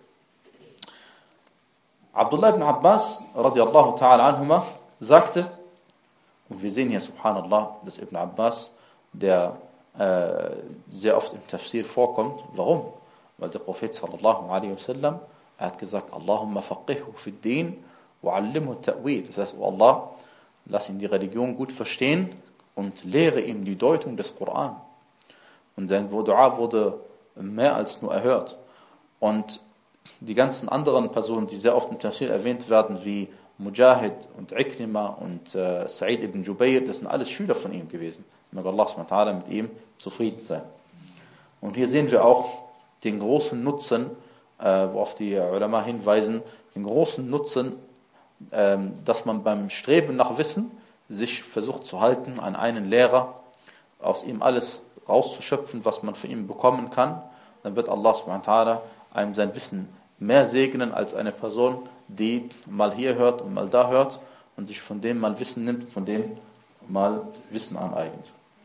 Abdullah ibn Abbas radiallahu ta'ala anhuma sagte, und wir sehen hier subhanallah, dass Ibn Abbas, der äh, sehr oft im Tafsir vorkommt. Warum? Weil der Prophet sallallahu alaihi wasallam, er hat gesagt, Allahumma faqihhu fi din wa allimhu ta'wil. Das heißt, oh Allah, lass ihn die Religion gut verstehen und lehre ihm die Deutung des Koran. Und sein Dua wurde mehr als nur erhört. Und die ganzen anderen Personen, die sehr oft im Tafsir erwähnt werden, wie Mujahid und Ikrima und äh, Sa'id ibn Jubayr, das sind alles Schüler von ihm gewesen. Möge Allah subhanahu wa ta'ala mit ihm zufrieden sein. Und hier sehen wir auch den großen Nutzen, äh, worauf die Ulama hinweisen, den großen Nutzen, äh, dass man beim Streben nach Wissen sich versucht zu halten an einen Lehrer, aus ihm alles rauszuschöpfen, was man von ihm bekommen kann. Dann wird Allah subhanahu wa ta'ala einem sein Wissen mehr segnen als eine Person, die mal hier hört und mal da hört und sich von dem mal Wissen nimmt, von dem mal Wissen aneignet.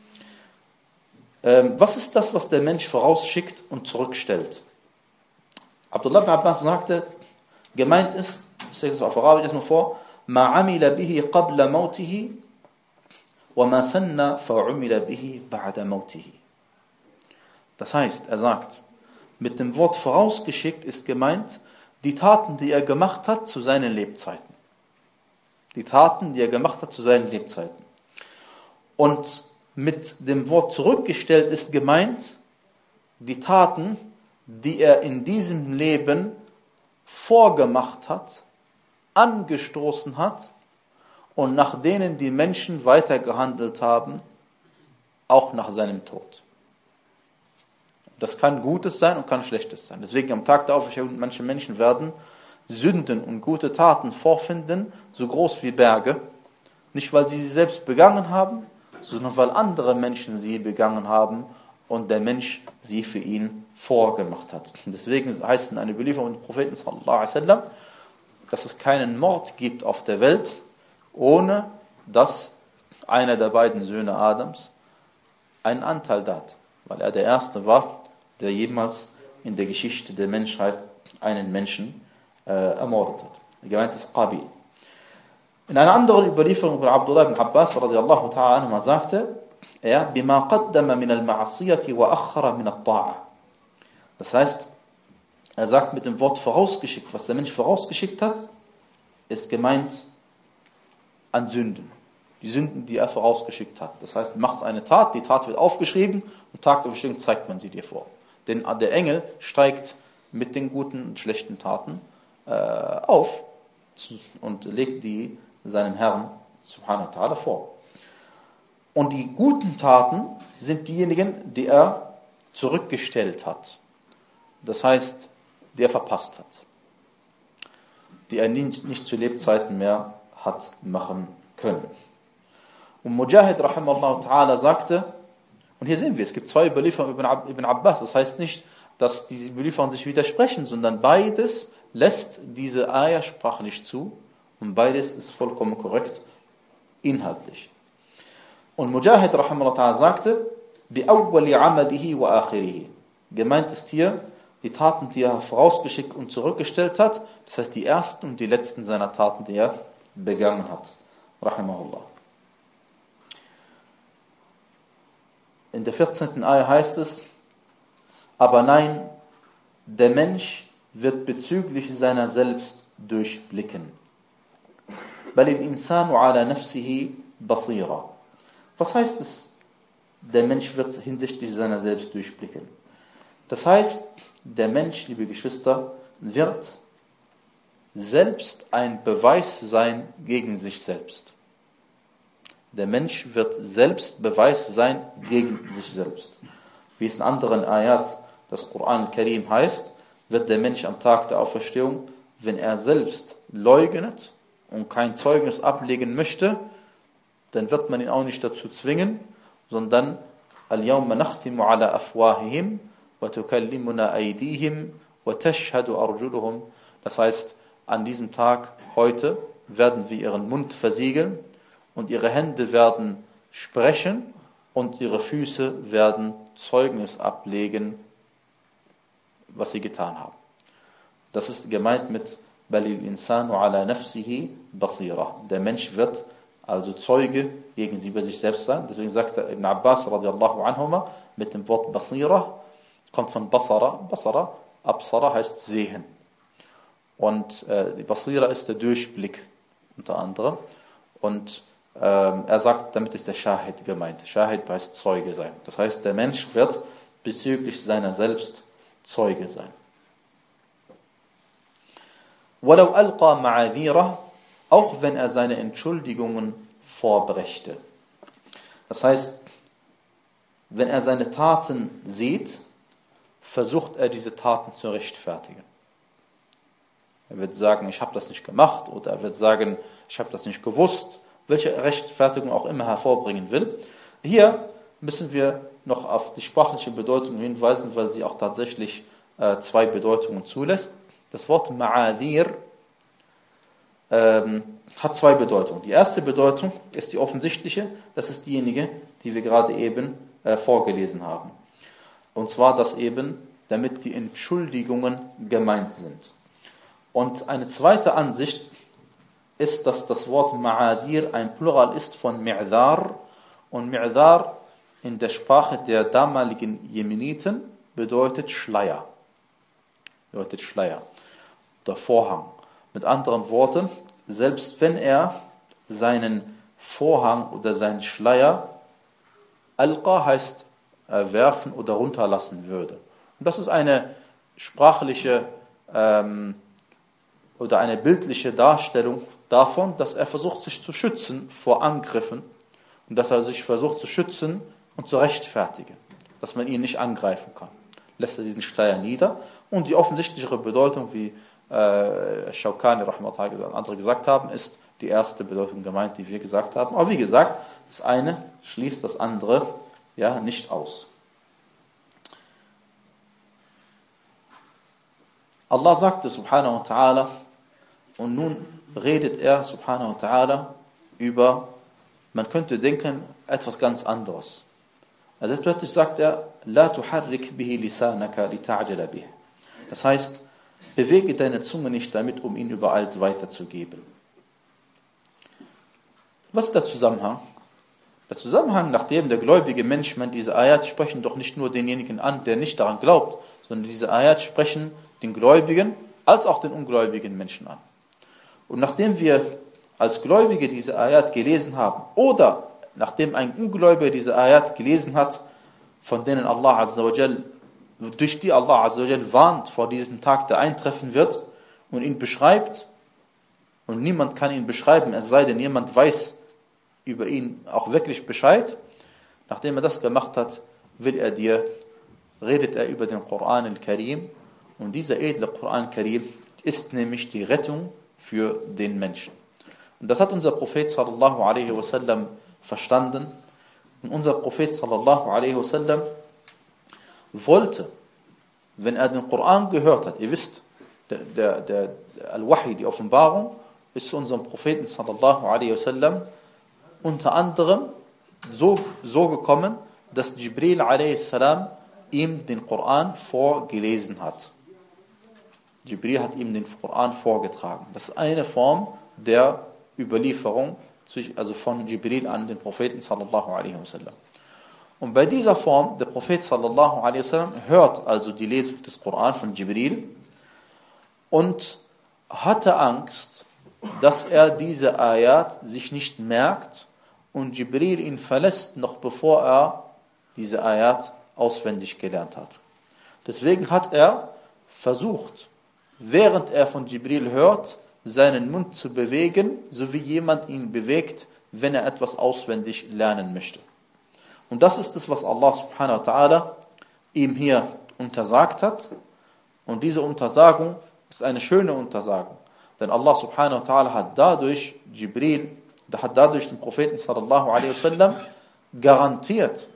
Ähm, was ist das, was der Mensch vorausschickt und zurückstellt? Abdullah ibn Abbas sagte, gemeint ist, ich sage das auf Arabisch nur vor, ma amila bihi qabla mautihi wa ma sanna fa'umila bihi ba'da mautihi. Das heißt, er sagt, mit dem Wort vorausgeschickt ist gemeint, die Taten, die er gemacht hat zu seinen Lebzeiten. Die Taten, die er gemacht hat zu seinen Lebzeiten. Und mit dem Wort zurückgestellt ist gemeint, die Taten, die er in diesem Leben vorgemacht hat, angestoßen hat und nach denen die Menschen weitergehandelt haben, auch nach seinem Tod. Das kann Gutes sein und kann Schlechtes sein. Deswegen am Tag der Auferstehung, manche Menschen werden Sünden und gute Taten vorfinden, so groß wie Berge. Nicht, weil sie sie selbst begangen haben, sondern weil andere Menschen sie begangen haben und der Mensch sie für ihn vorgemacht hat. Und deswegen heißt es in einer Überlieferung des Propheten sallallahu alaihi wasallam, dass es keinen Mord gibt auf der Welt, ohne dass einer der beiden Söhne Adams einen Anteil da hat. Weil er der Erste war, der jemals in der Geschichte der Menschheit einen Menschen äh, ermordet hat. Gemeint ist Qabil. In einer anderen Überlieferung von Abdullah ibn Abbas radiyallahu ta'ala anhu sagte er, bima qaddama min al-ma'asiyati wa akhara min al-ta'a. Das heißt, er sagt mit dem Wort vorausgeschickt, was der Mensch vorausgeschickt hat, ist gemeint an Sünden. Die Sünden, die er vorausgeschickt hat. Das heißt, du machst eine Tat, die Tat wird aufgeschrieben und Tag der Bestimmung zeigt man sie dir vor. Denn der Engel steigt mit den guten und schlechten Taten äh, auf und legt die seinem Herrn subhanahu wa ta'ala vor. Und die guten Taten sind diejenigen, die er zurückgestellt hat. Das heißt, die er verpasst hat. Die er nicht, nicht zu Lebzeiten mehr hat machen können. Und Mujahid rahimahullah ta'ala sagte, und hier sehen wir, es gibt zwei Überlieferungen über Ibn Abbas, das heißt nicht, dass diese Überlieferungen sich widersprechen, sondern beides lässt diese Ayah sprachlich zu und beides ist vollkommen korrekt inhaltlich. Und Mujahid rahimahullah ta'ala sagte, بِأَوَّلِ عَمَلِهِ وَآخِرِهِ. Gemeint ist hier, die Taten, die er vorausgeschickt und zurückgestellt hat, das heißt die ersten und die letzten seiner Taten, die er begangen hat. Rahimahullah. In der vierzehnten Ayah heißt es, aber nein, der Mensch wird bezüglich seiner selbst durchblicken. بَلِ الْإِنسَانُ عَلَى نَفْسِهِ بَصِيرًا. Was heißt es, der Mensch wird hinsichtlich seiner selbst durchblicken? Das heißt, der Mensch, liebe Geschwister, wird selbst ein Beweis sein gegen sich selbst. Der Mensch wird selbst Beweis sein gegen sich selbst. Wie es in anderen Ayats des Koran Karim heißt, wird der Mensch am Tag der Auferstehung, wenn er selbst leugnet und kein Zeugnis ablegen möchte, dann wird man ihn auch nicht dazu zwingen, sondern Al-Yawma nakhtimu ala afwahihim wa tukallimuna aydihim wa tashhadu arjuluhum. Das heißt, an diesem Tag, heute, werden wir ihren Mund versiegeln und ihre Hände werden sprechen und ihre Füße werden Zeugnis ablegen, was sie getan haben. Das ist gemeint mit Balil insanu ala nafsihi basira. Der Mensch wird also Zeuge gegen sie bei sich selbst sein. Deswegen sagte Ibn Abbas radiyallahu anhuma mit dem Wort basira, kommt von basara. Basara, absara heißt sehen. Und äh, die basira ist der Durchblick unter anderem. Und ähm, er sagt, damit ist der Shahid gemeint. Shahid heißt Zeuge sein. Das heißt, der Mensch wird bezüglich seiner selbst Zeuge sein. وَلَوْ أَلْقَى مَعَذِيرَهُ, auch wenn er seine Entschuldigungen vorbrächte. Das heißt, wenn er seine Taten sieht, versucht er diese Taten zu rechtfertigen. Er wird sagen, ich habe das nicht gemacht, oder er wird sagen, ich habe das nicht gewusst, welche Rechtfertigung auch immer hervorbringen will. Hier müssen wir noch auf die sprachliche Bedeutung hinweisen, weil sie auch tatsächlich äh, zwei Bedeutungen zulässt. Das Wort Ma'adhir ähm, hat zwei Bedeutungen. Die erste Bedeutung ist die offensichtliche, das ist diejenige, die wir gerade eben äh, vorgelesen haben. Und zwar, dass eben damit die Entschuldigungen gemeint sind. Und eine zweite Ansicht ist, dass das Wort Ma'adir ein Plural ist von Mi'dhar. Und Mi'dhar in der Sprache der damaligen Jemeniten bedeutet Schleier. Bedeutet Schleier oder Vorhang. Mit anderen Worten, selbst wenn er seinen Vorhang oder seinen Schleier, Alqa heißt äh, werfen oder runterlassen würde. Und das ist eine sprachliche ähm, oder eine bildliche Darstellung davon, dass er versucht, sich zu schützen vor Angriffen und dass er sich versucht zu schützen und zu rechtfertigen, dass man ihn nicht angreifen kann. Lässt er diesen Schleier nieder. Und die offensichtlichere Bedeutung, wie äh, Shawkani rahimahullah und andere gesagt haben, ist die erste Bedeutung gemeint, die wir gesagt haben. Aber wie gesagt, das eine schließt das andere ja nicht aus. Allah sagte subhanahu wa ta'ala, und nun redet er subhanahu wa ta'ala über, man könnte denken, etwas ganz anderes. Also plötzlich sagt er, La tuharrik bihi lisanaka lita'jala bih. Das heißt, bewege deine Zunge nicht damit, um ihn übereilt weiterzugeben. Was ist der Zusammenhang? Der Zusammenhang, nachdem der gläubige Mensch, man diese Ayat sprechen doch nicht nur denjenigen an, der nicht daran glaubt, sondern diese Ayat sprechen den Gläubigen als auch den ungläubigen Menschen an. Und nachdem wir als Gläubige diese Ayat gelesen haben, oder nachdem ein Ungläubiger diese Ayat gelesen hat, von denen Allah Azza wa Jal, durch die Allah Azza wa Jal warnt vor diesem Tag, der eintreffen wird, und ihn beschreibt, und niemand kann ihn beschreiben, es sei denn, jemand weiß über ihn auch wirklich Bescheid. Nachdem er das gemacht hat, will er dir, redet er über den Koran al-Karim, und dieser edle Koran al-Karim ist nämlich die Rettung für den Menschen. Und das hat unser Prophet sallallahu alaihi wasallam verstanden. Und unser Prophet sallallahu alaihi wasallam wollte, wenn er den Koran gehört hat, ihr wisst, der, der, der Al-Wahi, die Offenbarung, ist zu unserem Propheten sallallahu alaihi wasallam unter anderem so, so gekommen, dass Jibril a.s. ihm den Koran vorgelesen hat. Jibril hat ihm den Koran vorgetragen. Das ist eine Form der Überlieferung, also von Jibril an den Propheten sallallahu alaihi wasallam. Und bei dieser Form, der Prophet sallallahu alaihi wasallam hört also die Lesung des Koran von Jibril und hatte Angst, dass er diese Ayat sich nicht merkt und Jibril ihn verlässt, noch bevor er diese Ayat auswendig gelernt hat. Deswegen hat er versucht, während er von Jibril hört, seinen Mund zu bewegen, so wie jemand ihn bewegt, wenn er etwas auswendig lernen möchte. Und das ist es, was Allah subhanahu wa ta'ala ihm hier untersagt hat. Und diese Untersagung ist eine schöne Untersagung. Denn Allah subhanahu wa ta'ala hat dadurch Jibril, hat dadurch den Propheten sallallahu alaihi wasallam garantiert,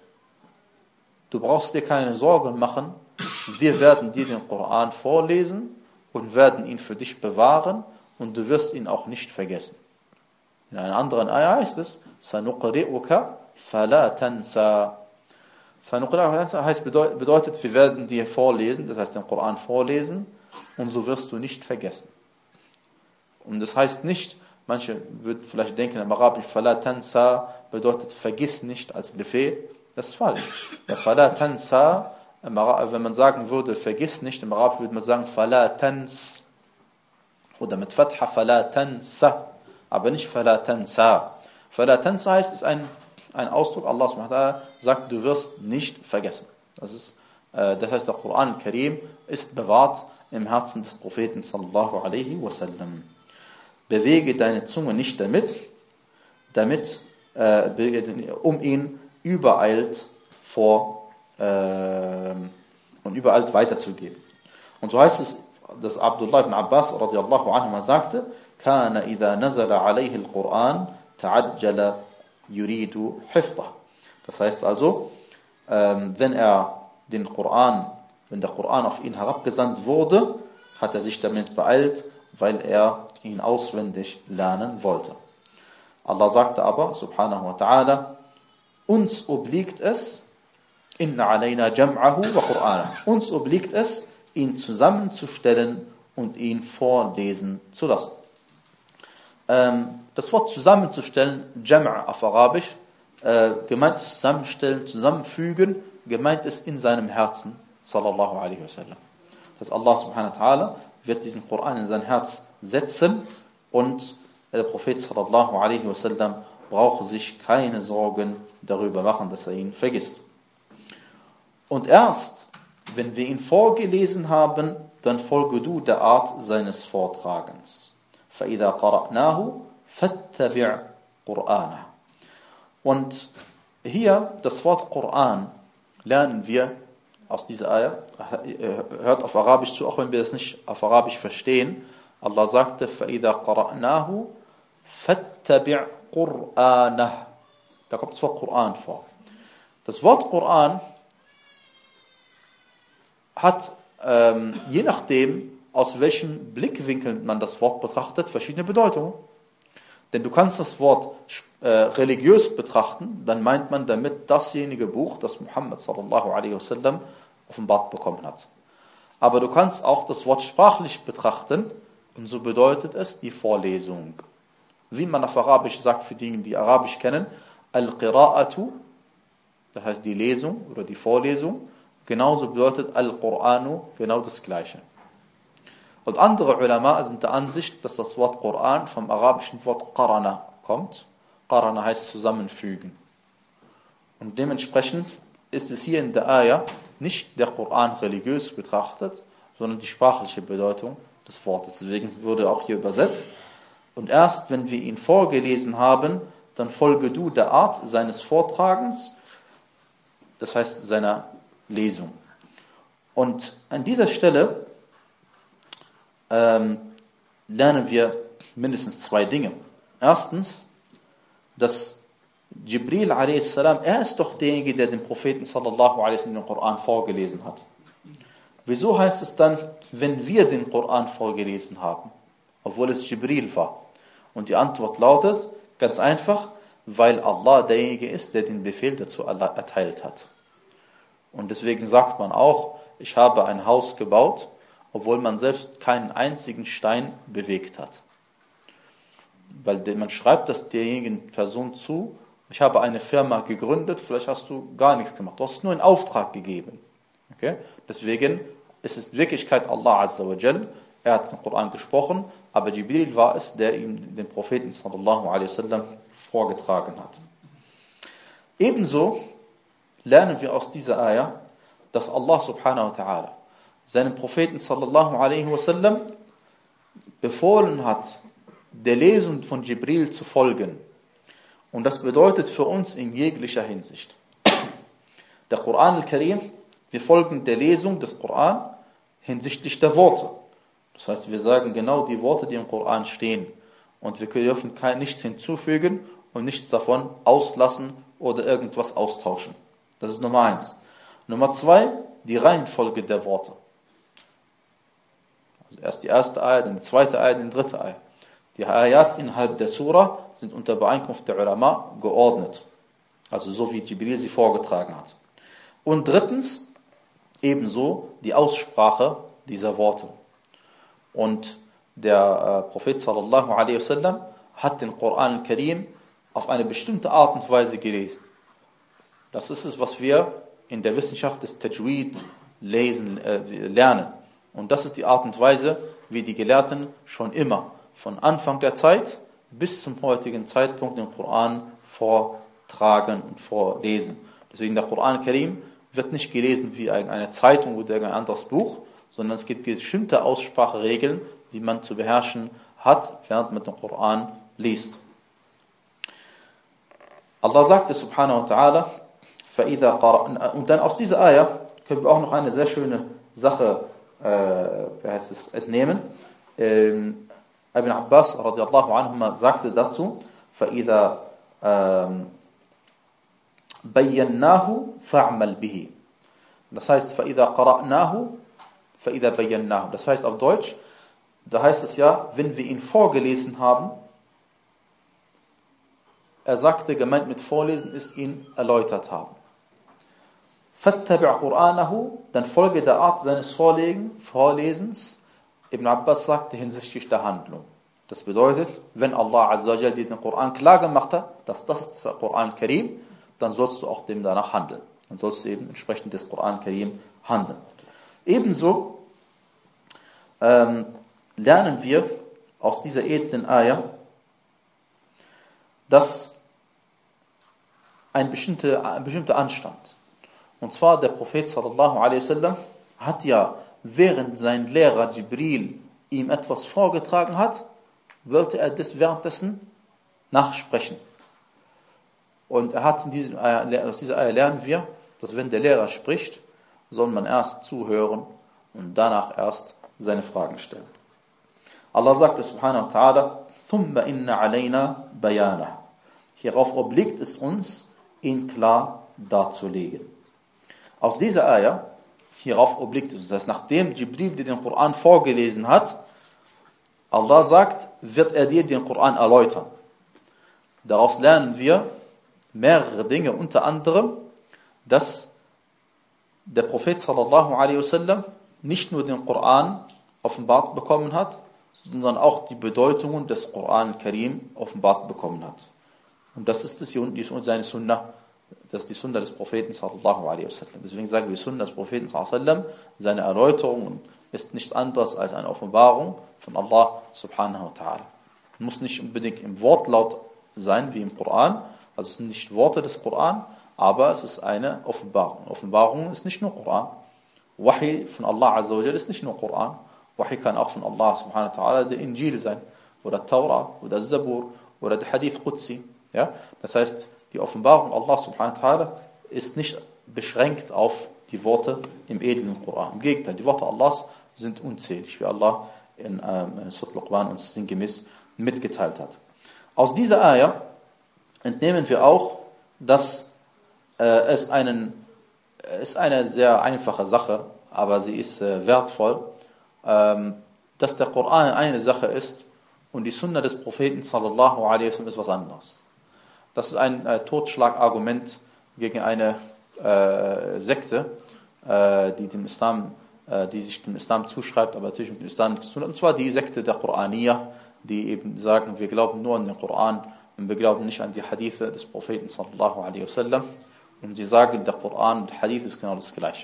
du brauchst dir keine Sorgen machen, wir werden dir den Koran vorlesen und werden ihn für dich bewahren und du wirst ihn auch nicht vergessen. In einer anderen Ayah heißt es, سَنُقْرِئُكَ فَلَا تَنْسَى. سَنُقْرِئُكَ heißt, bedeutet, wir werden dir vorlesen, das heißt den Koran vorlesen, und so wirst du nicht vergessen. Und das heißt nicht, manche würden vielleicht denken, im Arabischen فَلَا تَنْسَى bedeutet, vergiss nicht als Befehl. Das ist falsch. فَلَا تَنْسَى, wenn man sagen würde, vergiss nicht, im Arabischen würde man sagen, فَلَا تَنْس. Oder mit Fatha, فَلَا تَنْسَ. Aber nicht فَلَا تَنْسَى. فَلَا تَنْسَ heißt, ist ein, ein Ausdruck, Allah subhanahu wa ta'ala sagt, du wirst nicht vergessen. Das ist, äh, das heißt, der Koran al-Karim ist bewahrt. im Herzen des Propheten sallallahu alaihi wasallam. Bewege deine Zunge nicht damit, damit äh, um ihn übereilt vor äh, und übereilt weiterzugeben. Und so heißt es, dass Abdullah ibn Abbas radiallahu anhu sagte, kana idha nazala alayhi al-Quran ta'ajjala yuridu hifdha. Das heißt also, ähm, wenn er den Koran, wenn der Koran auf ihn herabgesandt wurde, hat er sich damit beeilt, weil er ihn auswendig lernen wollte. Allah sagte aber, subhanahu wa ta'ala, uns obliegt es, inna alayna jam'ahu wa Qur'ana. Uns obliegt es, ihn zusammenzustellen und ihn vorlesen zu lassen. Ähm, das Wort zusammenzustellen, Jam' auf Arabisch, äh, gemeint ist zusammenstellen, zusammenfügen, gemeint ist in seinem Herzen, sallallahu alaihi wasallam. Das heißt, Allah subhanahu wa ta'ala wird diesen Koran in sein Herz setzen und der Prophet sallallahu alaihi wasallam braucht sich keine Sorgen darüber machen, dass er ihn vergisst. Und erst, wenn wir ihn vorgelesen haben, dann folge du der Art seines Vortragens. فَإِذَا قَرَأْنَاهُ فَاتَّبِعْ قُرْآنَهُ. Und hier das Wort Koran lernen wir aus dieser Ayah, hört auf Arabisch zu, auch wenn wir das nicht auf Arabisch verstehen. Allah sagte, فَإِذَا قَرَأْنَاهُ فَاتَّبِعْ قُرْآنَهُ. Da kommt das Wort Koran vor. Das Wort Koran hat, ähm, je nachdem, aus welchem Blickwinkel man das Wort betrachtet, verschiedene Bedeutungen. Denn du kannst das Wort äh, religiös betrachten, dann meint man damit dasjenige Buch, das Muhammad sallallahu alaihi wasallam offenbart bekommen hat. Aber du kannst auch das Wort sprachlich betrachten und so bedeutet es die Vorlesung. Wie man auf Arabisch sagt, für diejenigen, die Arabisch kennen, Al-Qira'atu, das heißt die Lesung oder die Vorlesung, genauso bedeutet Al-Qur'anu genau das Gleiche. Und andere Ulama sind der Ansicht, dass das Wort Koran vom arabischen Wort Qarana kommt. Qarana heißt zusammenfügen. Und dementsprechend ist es hier in der Ayah nicht der Koran religiös betrachtet, sondern die sprachliche Bedeutung des Wortes. Deswegen wurde auch hier übersetzt. Und erst wenn wir ihn vorgelesen haben, dann folge du der Art seines Vortragens, das heißt seiner Lesung. Und an dieser Stelle ähm, lernen wir mindestens zwei Dinge. Erstens, dass Jibril a s. er ist doch derjenige, der den Propheten sallallahu alaihi wasallam den Koran vorgelesen hat. Wieso heißt es dann, wenn wir den Koran vorgelesen haben, obwohl es Jibril war? Und die Antwort lautet, ganz einfach, weil Allah derjenige ist, der den Befehl dazu erteilt hat. Und deswegen sagt man auch, ich habe ein Haus gebaut, obwohl man selbst keinen einzigen Stein bewegt hat. Weil man schreibt das derjenigen Person zu, ich habe eine Firma gegründet, vielleicht hast du gar nichts gemacht, du hast nur einen Auftrag gegeben. Okay? Deswegen ist es in Wirklichkeit Allah Azza wa Jal, er hat den Koran gesprochen, aber Jibril war es, der ihm den Propheten sallallahu alaihi wasallam vorgetragen hat. Ebenso lernen wir aus dieser Ayah, dass Allah subhanahu wa ta'ala seinem Propheten sallallahu alaihi wasallam befohlen hat, der Lesung von Jibril zu folgen. Und das bedeutet für uns in jeglicher Hinsicht. Der Koran al-Karim, wir folgen der Lesung des Koran hinsichtlich der Worte. Das heißt, wir sagen genau die Worte, die im Koran stehen. Und wir dürfen kein, nichts hinzufügen und nichts davon auslassen oder irgendwas austauschen. Das ist Nummer eins. Nummer zwei, die Reihenfolge der Worte. Also erst die erste Ayat, dann die zweite Ayat, dann die dritte Ayat. Die Ayat innerhalb der Surah sind unter Beeinkunft der Ulama geordnet. Also so wie Jibril sie vorgetragen hat. Und drittens, ebenso die Aussprache dieser Worte. Und der äh, Prophet sallallahu alaihi wasallam hat den Koran al-Karim auf eine bestimmte Art und Weise gelesen. Das ist es, was wir in der Wissenschaft des Tajweed lesen, äh, lernen. Und das ist die Art und Weise, wie die Gelehrten schon immer von Anfang der Zeit bis zum heutigen Zeitpunkt den Koran vortragen und vorlesen. Deswegen der Koran al-Karim wird nicht gelesen wie eine Zeitung oder ein anderes Buch, sondern es gibt bestimmte Ausspracheregeln, die man zu beherrschen hat, während man den Koran liest. Allah sagte subhanahu wa ta'ala, فَإِذَا قَرَأْنَا, und dann aus dieser Ayah können wir auch noch eine sehr schöne Sache äh, wie heißt es, entnehmen. Ähm, Ibn Abbas radiallahu anhuma sagte dazu, فَإِذَا ähm, بَيَّنَّاهُ فَعْمَلْ بِهِ. Das heißt, فَإِذَا قَرَأْنَاهُ فَإِذَا بَيَّنَّاهُ. Das heißt auf Deutsch, da heißt es ja, wenn wir ihn vorgelesen haben, er sagte, gemeint mit Vorlesen ist ihn erläutert haben. فَاتَّبِعْ قُرْآنَهُ, dann folge der Art seines Vorlegen, Vorlesens. Ibn Abbas sagte hinsichtlich der Handlung. Das bedeutet, wenn Allah Azza wa Jal dir den Koran klar gemacht hat, dass das der Koran Karim, dann sollst du auch dem danach handeln. Dann sollst du eben entsprechend des Koran Karim handeln. Ebenso ähm, lernen wir aus dieser edlen Ayah, dass ein bestimmter, ein bestimmter Anstand, und zwar der Prophet sallallahu alaihi wasallam hat ja, während sein Lehrer Jibril ihm etwas vorgetragen hat, wollte er das währenddessen nachsprechen. Und er hat in diesem, aus dieser Ayah lernen wir, dass wenn der Lehrer spricht, soll man erst zuhören und danach erst seine Fragen stellen. Allah sagte subhanahu wa ta'ala, ثُمَّ إِنَّ عَلَيْنَا بَيَانَهُ. Hierauf obliegt es uns, ihn klar darzulegen. Aus dieser Ayah, hierauf obliegt es uns, das heißt, nachdem Jibril dir den Koran vorgelesen hat, Allah sagt, wird er dir den Koran erläutern. Daraus lernen wir mehrere Dinge, unter anderem, dass der Prophet sallallahu alaihi wasallam nicht nur den Koran offenbart bekommen hat, sondern auch die Bedeutungen des Koran Karim offenbart bekommen hat. Und das ist das die, seine Sunnah, das ist die Sunnah des Propheten sallallahu alaihi wasallam. Deswegen sagen wir Sunnah des Propheten sallallahu alaihi wasallam, seine Erläuterung ist nichts anderes als eine Offenbarung von Allah subhanahu wa ta'ala. Muss nicht unbedingt im Wortlaut sein wie im Koran, also es sind nicht Worte des Koran, aber es ist eine Offenbarung. Offenbarung ist nicht nur Koran. Wahi von Allah Azza wa Jal ist nicht nur Koran. Wahi kann auch von Allah subhanahu wa ta'ala der Injil sein, oder Taura, oder Zabur, oder der Hadith Qudsi. Ja? Das heißt, die Offenbarung Allah subhanahu wa ta'ala ist nicht beschränkt auf die Worte im edlen Koran. Im Gegenteil, die Worte Allahs sind unzählig, wie Allah in ähm, Surat Luqman uns sinngemäß mitgeteilt hat. Aus dieser Ayah entnehmen wir auch, dass äh, es einen, ist eine sehr einfache Sache, aber sie ist äh, wertvoll, ähm, dass der Koran eine Sache ist und die Sunna des Propheten sallallahu alaihi wasallam ist was anderes. Das ist ein äh, Totschlagargument gegen eine äh, Sekte, äh, die dem Islam, äh, die sich dem Islam zuschreibt, aber natürlich mit dem Islam nichts zu tun hat. Und zwar die Sekte der Qur'aniyah, die eben sagen, wir glauben nur an den Koran und wir glauben nicht an die Hadithe des Propheten sallallahu alaihi wasallam. Und sie sagen, der Koran und Hadith ist genau das Gleiche.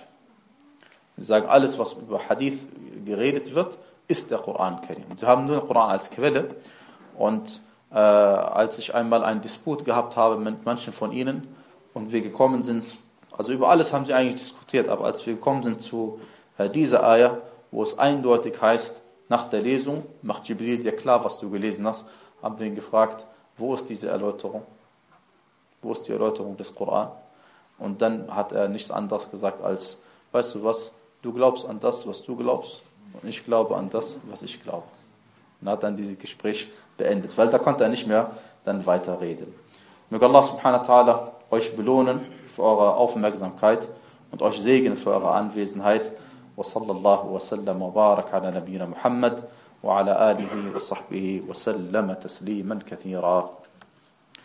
Sie sagen, alles, was über Hadith geredet wird, ist der Koran Karim. Und sie haben nur den Koran als Quelle. Und äh, als ich einmal einen Disput gehabt habe mit manchen von ihnen und wir gekommen sind, also über alles haben sie eigentlich diskutiert, aber als wir gekommen sind zu äh, dieser Ayah, wo es eindeutig heißt, nach der Lesung macht Jibril dir klar, was du gelesen hast, haben wir ihn gefragt, wo ist diese Erläuterung? Wo ist die Erläuterung des Koran? Und dann hat er nichts anderes gesagt als, weißt du was, du glaubst an das, was du glaubst, und ich glaube an das, was ich glaube. Und hat dann dieses Gespräch beendet, weil da konnte er nicht mehr dann weiterreden. Möge Allah subhanahu wa ta'ala euch belohnen für eure Aufmerksamkeit und euch segnen für eure Anwesenheit. وصلى الله وسلم وبارك على نبينا محمد وعلى آله وصحبه وسلم تسليما كثيرا.